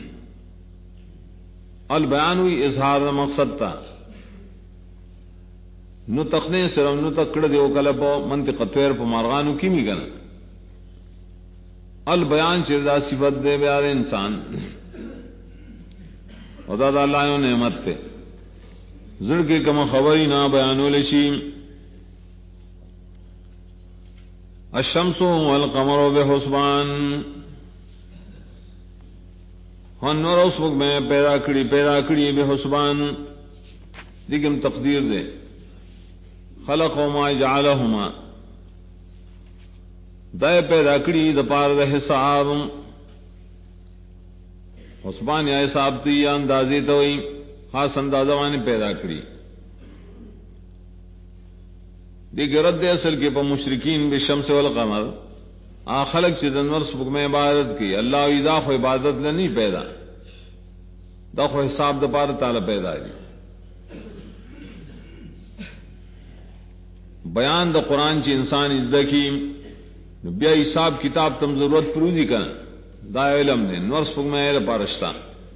البیان ہوئی اظہار مقصد تا نو تخنے سرم نو تکڑ دیو کلپو منطق تویر پا مارغانو کیمی کنا البیان چردہ صفت دے بیار انسان و دا اللہ نعمت تے زر کے کم خبری نا بیانو لشی الشمس والقمر بحسبان نور اس وقت میں پیدا کری بے حسبان دیکھم تقدیر دے خلقهما جعلهما دائے پیدا کری دپار دے حساب حسبان یا حساب تی یا اندازی توئی خاص اندازوانی پیدا کری دیکھ رد اصل کے پا مشرکین بالشمس والقمر خلق چی دنور سبک میں عبادت کی اللہ دا خو عبادت لنی پیدا دا خو حساب دا پار تعالی پیدا دی بیان دا قرآن چی انسان ازدہ کی بیا حساب کتاب تم ضرورت پروزی کن دا علم دے نور سبک میں علم پارشتا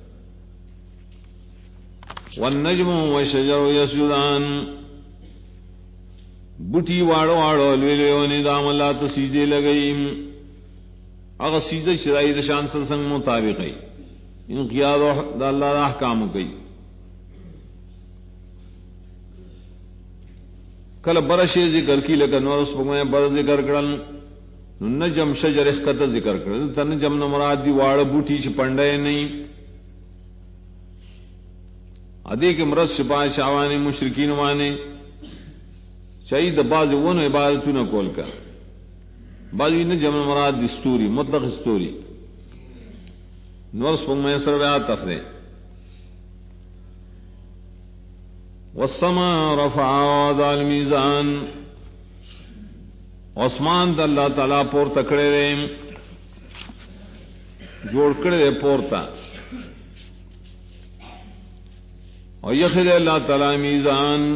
والنجم والشجر یسجدان بٹی واڑو واڑو لویلیونی دام اللہ تو سیدے لگئیم اگر سیدے شرائی دشان سرسنگ مطابقی انقیاد دا اللہ دا احکام کئی کل برش ذکر کی لکن نورس پکمیں بر ذکر کرن نجم شجر اخکت ذکر کرن تنجم نمراد دی واڑ بوٹی چھ پنڈے نہیں ادھے کے مرد شپا شاوانے مشرکین وانے چاہیے دا باز ون عبادتوں نہ کول کر بازی نے جمع مراد دستوری مطلق استوری نورس پنگ میں سر بیات تفرے والسماء رفع وضع المیزان عثمان دا اللہ تعالیٰ پور تکڑے رے جوڑ کڑے پورتا اور یخد اللہ تعالیٰ میزان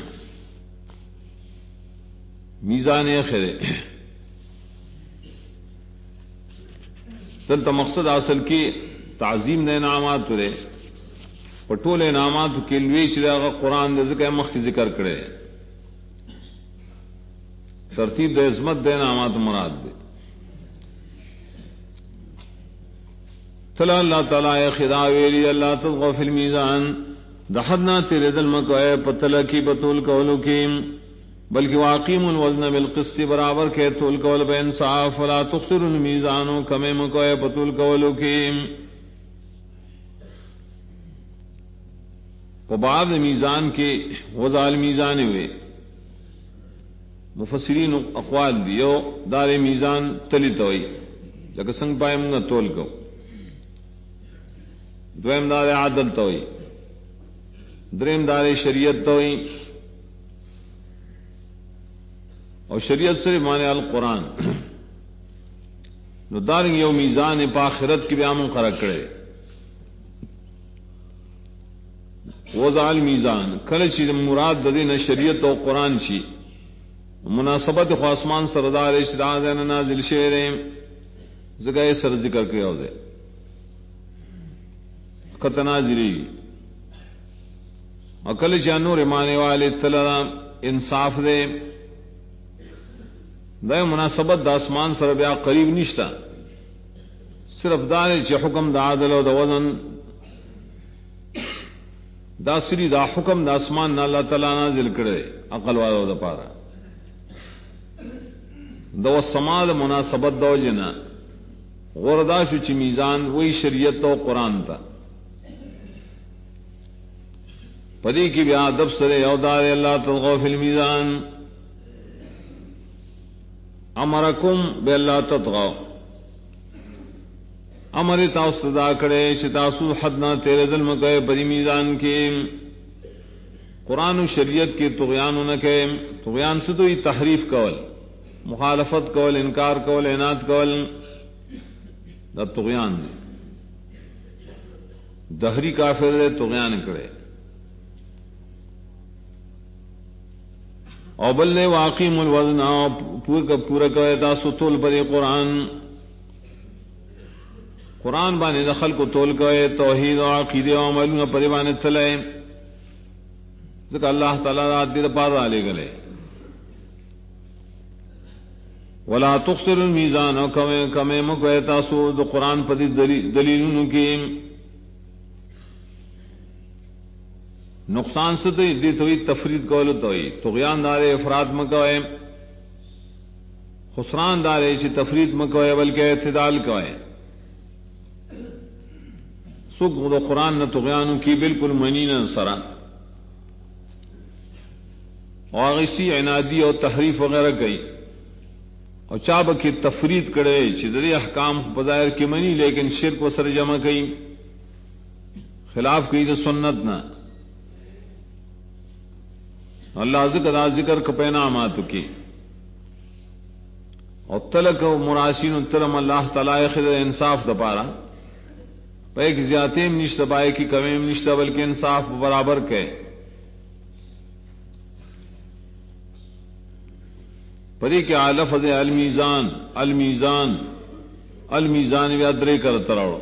میزان خرے تلتا مقصد اصل کی تعظیم دے انعامات رے پٹول انعامات کے لوی چرا قرآن دے ذکر مخ کی ذکر کرے ترتیب دے عظمت دے انعامات مراد دے تلا اللہ تعالی خدا ویلی اللہ تطغوا فی المیزان دحدنا تیرے دل مکوئے پتلا کی بطول کولو کی بلکہ واقیم الوزن بالقسط برابر کے تول کول بے انصاف ولا تخسر المیزان کمے مکوئے پتول کولو کی بعد میزان کے وزال میزان ہوئے مفسرین اقوال دیو دار میزان تلی توئی لکه سنگ پائے منگا تول کو دویم دار عادل توئی دریم دار شریعت توئی اور شریعت سے مانے القرآن نو دارنگ یو میزان پا آخرت کی بیامن خرق کرے وضع میزان کل چیز مراد ددین شریعت و قرآن چی مناسبت خواسمان سردار اشراز نازل شعر زگائے سر ذکر کے ہوزے قطنازلی اکل چانور مانے والے تلرا انصاف دے دے مناسبت داسمان سر بیا قریب نشتا صرف دار چ حکم دا عدل و دا وزن دا سری دا حکم دا اسمان نا اللہ تعالی نازل کرے عقل والو دا پارا دا سماد مناسبت دا جنا غردا شو چی میزان وہی شریعت و قرآن تا پدی کی بیا ادب سر یودار اللہ تلغو فی المیزان امرکم بے اللہ تطغو امر تاؤ کڑے شتاسو حد نہ تیرے دل میں گئے بری میزان کے قرآن و شریعت کے طغیان نہ کہ طغیان سے تو یہ تحریف کول مخالفت کول انکار کول عناد کول دا طغیان دہری کافر دے طغیان کرے او بلے واقیم الوزن پورا کرے تاسو تول بری قرآن بانے دخل کو تول گئے توحید و عقیدے و عملوں پری بانے تلے ذکر اللہ تعالیٰ رات دیر پار آلے گلے ولا تخسر المیزان و کمے مکوے تاسو دو قرآن پتی دلیلوں کی نقصان سے تو دی توی تفرید کولو توی طغیان دارے افراد مکوے خسران دارے چی تفرید مکوے بلکہ اعتدال کوئے سکھ دو قرآن نہ طغیانوں کی بالکل منی نہ سرا اور اسی عنادی اور تحریف وغیرہ گئی اور چاب کی تفرید کرے چدری احکام بظاہر کی منی لیکن شرک و سر جمع گئی خلاف کی تو سنت نہ اللہ ذکر کپینا مات کی اور تلک مراسین تلم اللہ تعالی خد انصاف دپارا ایک زیاتیم نشتہ پائے کی کمیم نشتہ بلکہ انصاف برابر کے پری کے لفظ المیزان المیزان المیزان ویادرے کر تراؤ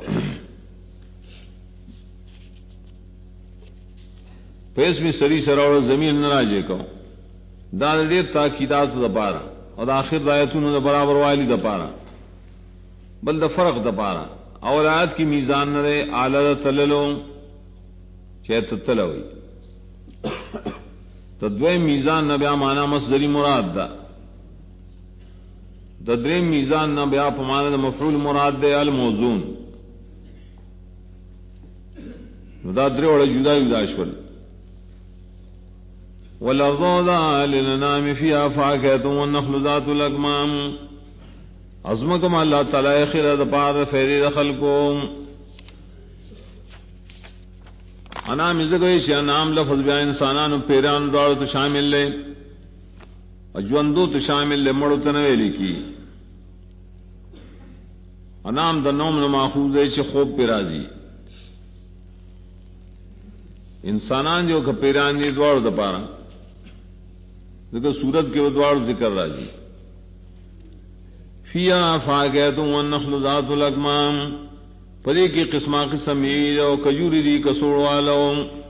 پیس میں سری سراؤ زمین نراجے کو داد دیر تاکیدات دپارا اور آخر دایتون دا برابر والی دپارا بل دا فرق دپارا اور آیت کی میزان نرے آلہ تللو چیت تلوئی تدوی میزان نبیا مانا مصدری مراد دا تدریم میزان نبیا پمانا مفعول مراد دے الموزون دا درے وڑا جدا جدا شول وَالْأَرْضَ لِلْأَنَامِ فِيهَا فَاكِهَةٌ وَالنَّخْلُ ذَاتُ الْأَكْمَامِ عظمکم اللہ تعالی خیر پار فیری دخل کو انام ازگوئی چی انام لفظ بیا انسانان پیران دوڑ تو شامل لے اجوندو تو شامل لے مڑو تنویلی کی انام دا نوم نماخوز دے چی خوب پیرازی انسانان جو کہ پیران دی دوڑ دا پارا ذکر صورت کے وہ دوڑ ذکر راجی فیا فاکہۃ والنخل ذات الاکمام پری کی قسمہ قسم میوہ و کجوری دی کسوڑ والو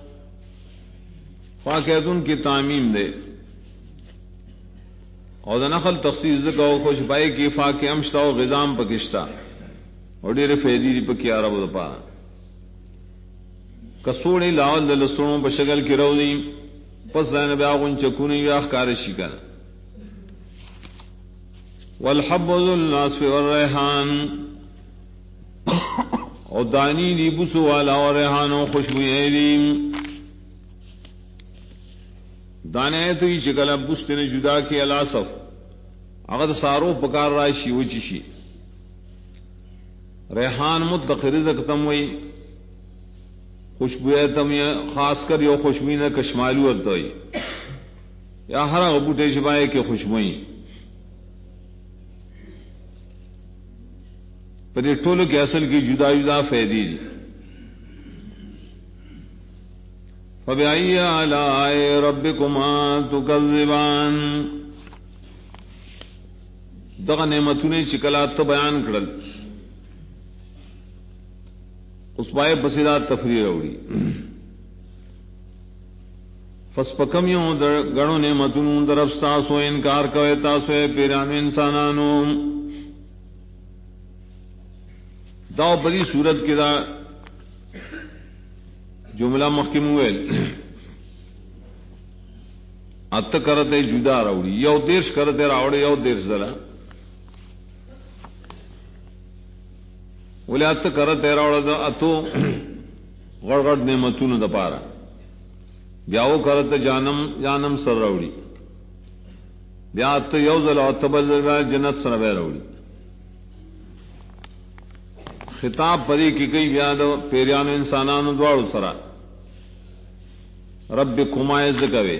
فاکہۃ کی تعمیم دے اور نخل تخصیص ذکر خوش بائی کی فاکہ امشتا و غزام پکشتا اور دیر فیدی دی پکی عرب دپا کسوڑی لاول دلسوڑوں پا شکل کی رو دی پس زین بیاغن چکونی یا اخکارشی کنا والحب ذو العصف والریحان اور دانی دی بسو والا اور ریحان و خوشبوئیں دی دانے تو ہی شکل بست نے جدا کی الاسف اگر سارو پکار راشی وچشی ریحان مطلق رزق تموئی خوشبوئے تم خاص کر یو خوشبوئی نہ کشمالو ارتوئی یا ہر بوٹے شبائے کے خوشبوئی پر یہ ٹولو کے اصل کی جدا جدا فیدی دی فبأي آلاء ربكما تكذبان دغه نعمتونه چې کله ته بیان کړل اس پای بصیرا تفریح وروړي فسپکم یو غنو نعمتونو درف تاسو انکار کوي تاسو پیرانو انسانانو دا بڑی صورت کې دا جملہ محکم ویل ات کرتے جدا راوڑی یو دیش کرتے راوڑے یو دیش دلا بولے ات کرتے راوڑ دا اتو غڑغڑ نعمتونو دا پارا بیاو کرتے جانم سر راوڑی بیا ات یو زلا ات بل جنت سر بے راوڑی خطاب پری کی کئی بیا دا پیریانو انسانانو دوارو سرا رب کمائے ذکوے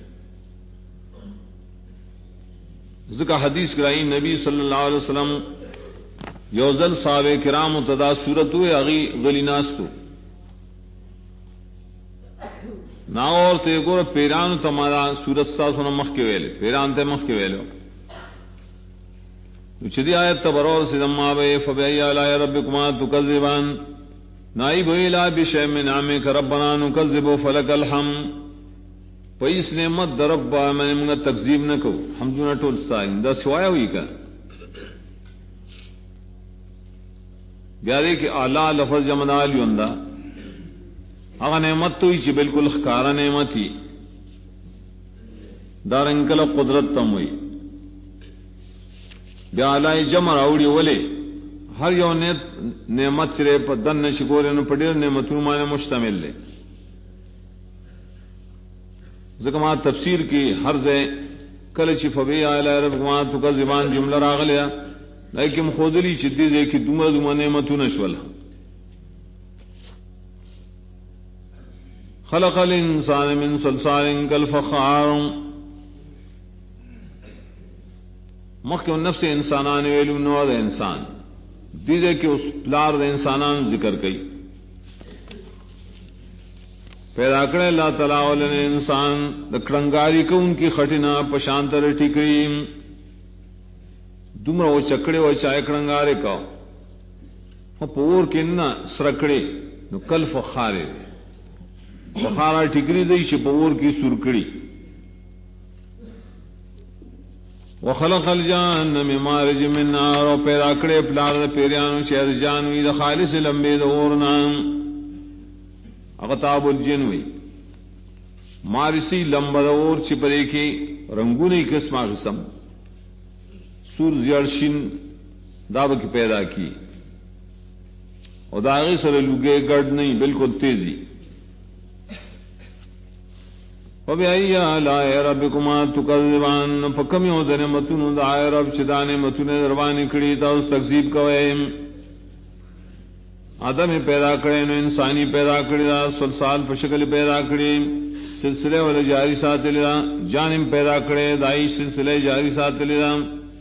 ذکا حدیث کرائی نبی صلی اللہ علیہ وسلم یوزل صحابہ کرام متدا صورت ہوئے اغی غلی ناستو نا اور تے گور پیران تمہارا صورت سا سنا مخ کے ویلے پیران تے مخ کے ویلے چدی آیت تبرور سدما بے فبئی آلاء ربکما تکذبان نائب ویلا بشیء من نعمک ربنا نکذب فلک الحمد پیس نعمت درب میں منگا تکذیب نہ کو حمدنا ٹول سائیں دا سوایا ہوئی کا بیارے کہ اعلی لفظ جمدال یوندا اغا نعمت تو ہی چی بالکل خکارا نعمت ہی دارنکل قدرت تم ہوئی بیا اعلی جمع راوڑی ولے ہر یو نعمت چرے پا دن نشکورے نو پڑیر نعمتوں مانے مشتمل لے ذکر تفسیر کی ہر زے کل چی فبی آلاء ربکما تکذبان جملہ راغلیا لیکن خوزلی چدی دے کی دومر دومر نعمتوں نشولا خلق الانسان من صلصال کالفخار مخ نفس انسانان ویلو نو دا انسان دیدے کہ اس پلار دا انسانان ذکر کئی پیدا کرے اللہ تعالیٰ علن انسان دا کرنگاری کو ان کی خٹنا پشانتر ٹھیکریم دمرا وہ چکڑے وہ چائے کرنگارے کا پور کے نا سرکڑے نو کل فخارے فخارا ٹھیکری دی چھ پور کی سرکڑی وخلق الجان من مارج من نار و پیدا کرے پلار دا پیریانو چیز جانوی دا خالص لمبے دا اورنا اغتاب الجنوی مارسی لمبا دا اور چپرے کی رنگونی قسمہ قسم سور زیارشن دابا کی پیدا کی اور داغی سر لگے گرد نہیں بالکل تیزی فبأي آلاء ربكما تكذبان فكم يود نعمتون دعائے رب چدا نعمتون دروانی کڑی تا اس تکذیب کوئے آدم پیدا کرے نو انسانی پیدا کڑی دا سلسال پشکل پیدا کڑی سلسلے والے جاری ساتھ لیدا جانم پیدا کرے دائی سلسلے جاری ساتھ لیدا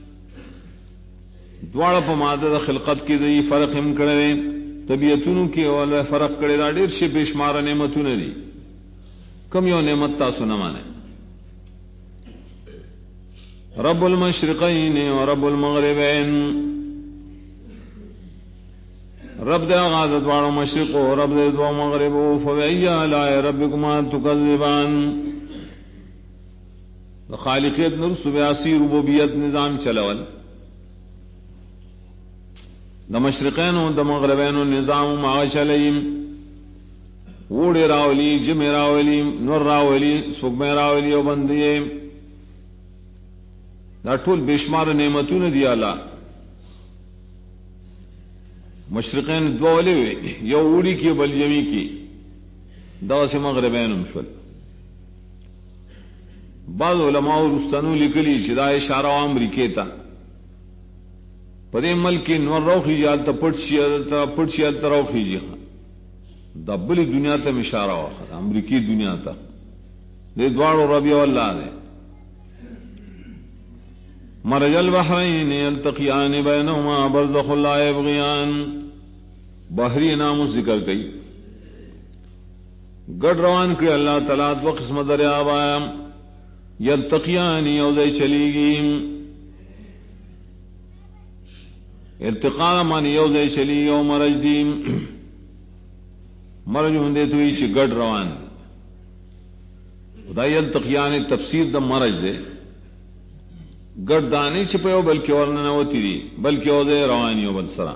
دوارا پا مادہ خلقت کی دی فرق ہم کرے طبیعتونو کی والا فرق کرے دا دیر شی بیشمارا نعمتون دی کم یو نعمت تاسو نہ مانے رب المشرقین و رب المغربین رب دے آغاز دوارو مشرق و رب دے دو مغرب فبأي آلاء ربکما تکذبان خالقیت نرس بیاسی ربوبیت نظام چلول دا مشرقین و دا مغربین و نظام معاش علیم ووڑے راولی جمع راولی نور راولی سکمے راولی و بندیے دا ټول بشمار نعمتونه دی الله مشرقین دوله یو وړي کې بل جمی کې دا سه مغربین مشول بعض علماء رستنو لیکلي چې دا اشاره امریکا ته په دې ملک نور روخي جال ته پټ شي ته روخي دا بلی دنیا ته اشاره واخه امریکای دنیا ته دې دواړو ربيع الله دې مرج البحرين يلتقيان بينهما برزخ لا يبغيان بحری نام ذکر کئی گڑ روان کړي الله تعالی دو قسم دریاب یلتقیان یوځای چلیږي ارتقاء معنی یوځای چلی یو مرج دی مرج هندې توي چې گڑ روان خدای یلتقیان تفسیر د مرج دی گڑ دانی چې په یو بلکې ورننه وتی دي بلکې یوځای روان یو بل سره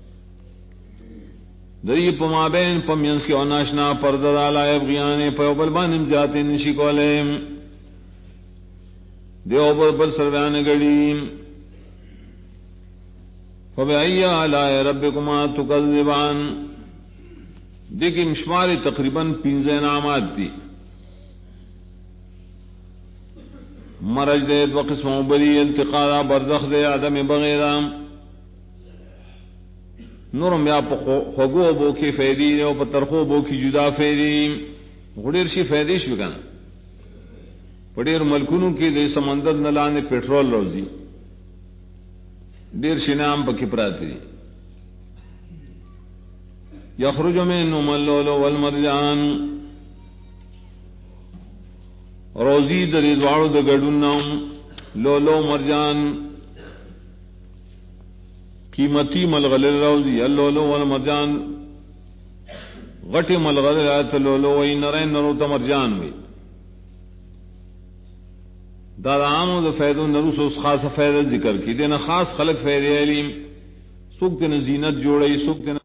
دری پما بین پمینس کے ناشنا پردہ لا یبغیان په بل باندې ذات نشي کولم دیو بل سروان غړي فبأي آلاء ربكما تكذبان دیکھیں مشمار تقریباً 15 نامات دی مرج دے دو قسموں بری انتقالا برزخ دے عدم بغیرام نورم یا خوگو بو کی فیدی او پترخو بو کی جدا فیدی غډیر شي فیدی شو کنه پډیر ملکونو کې د سمندر نلانه پټرول روزي ډیر شینام پکې پراته دي یخرج منهم اللؤلؤ والمرجان روزی د دوالو د ګډون نام لولو مرجان قیمتی ملغلر روزی اللولو والمرجان غٹی ملغلر آیت اللولو وی نرین نرو تمرجان وی دا عامو دا فیدو نروس اس خاص فیدت ذکر کی دینا خاص خلق فید علیم سوک دینا زینت جوڑی سوک دینا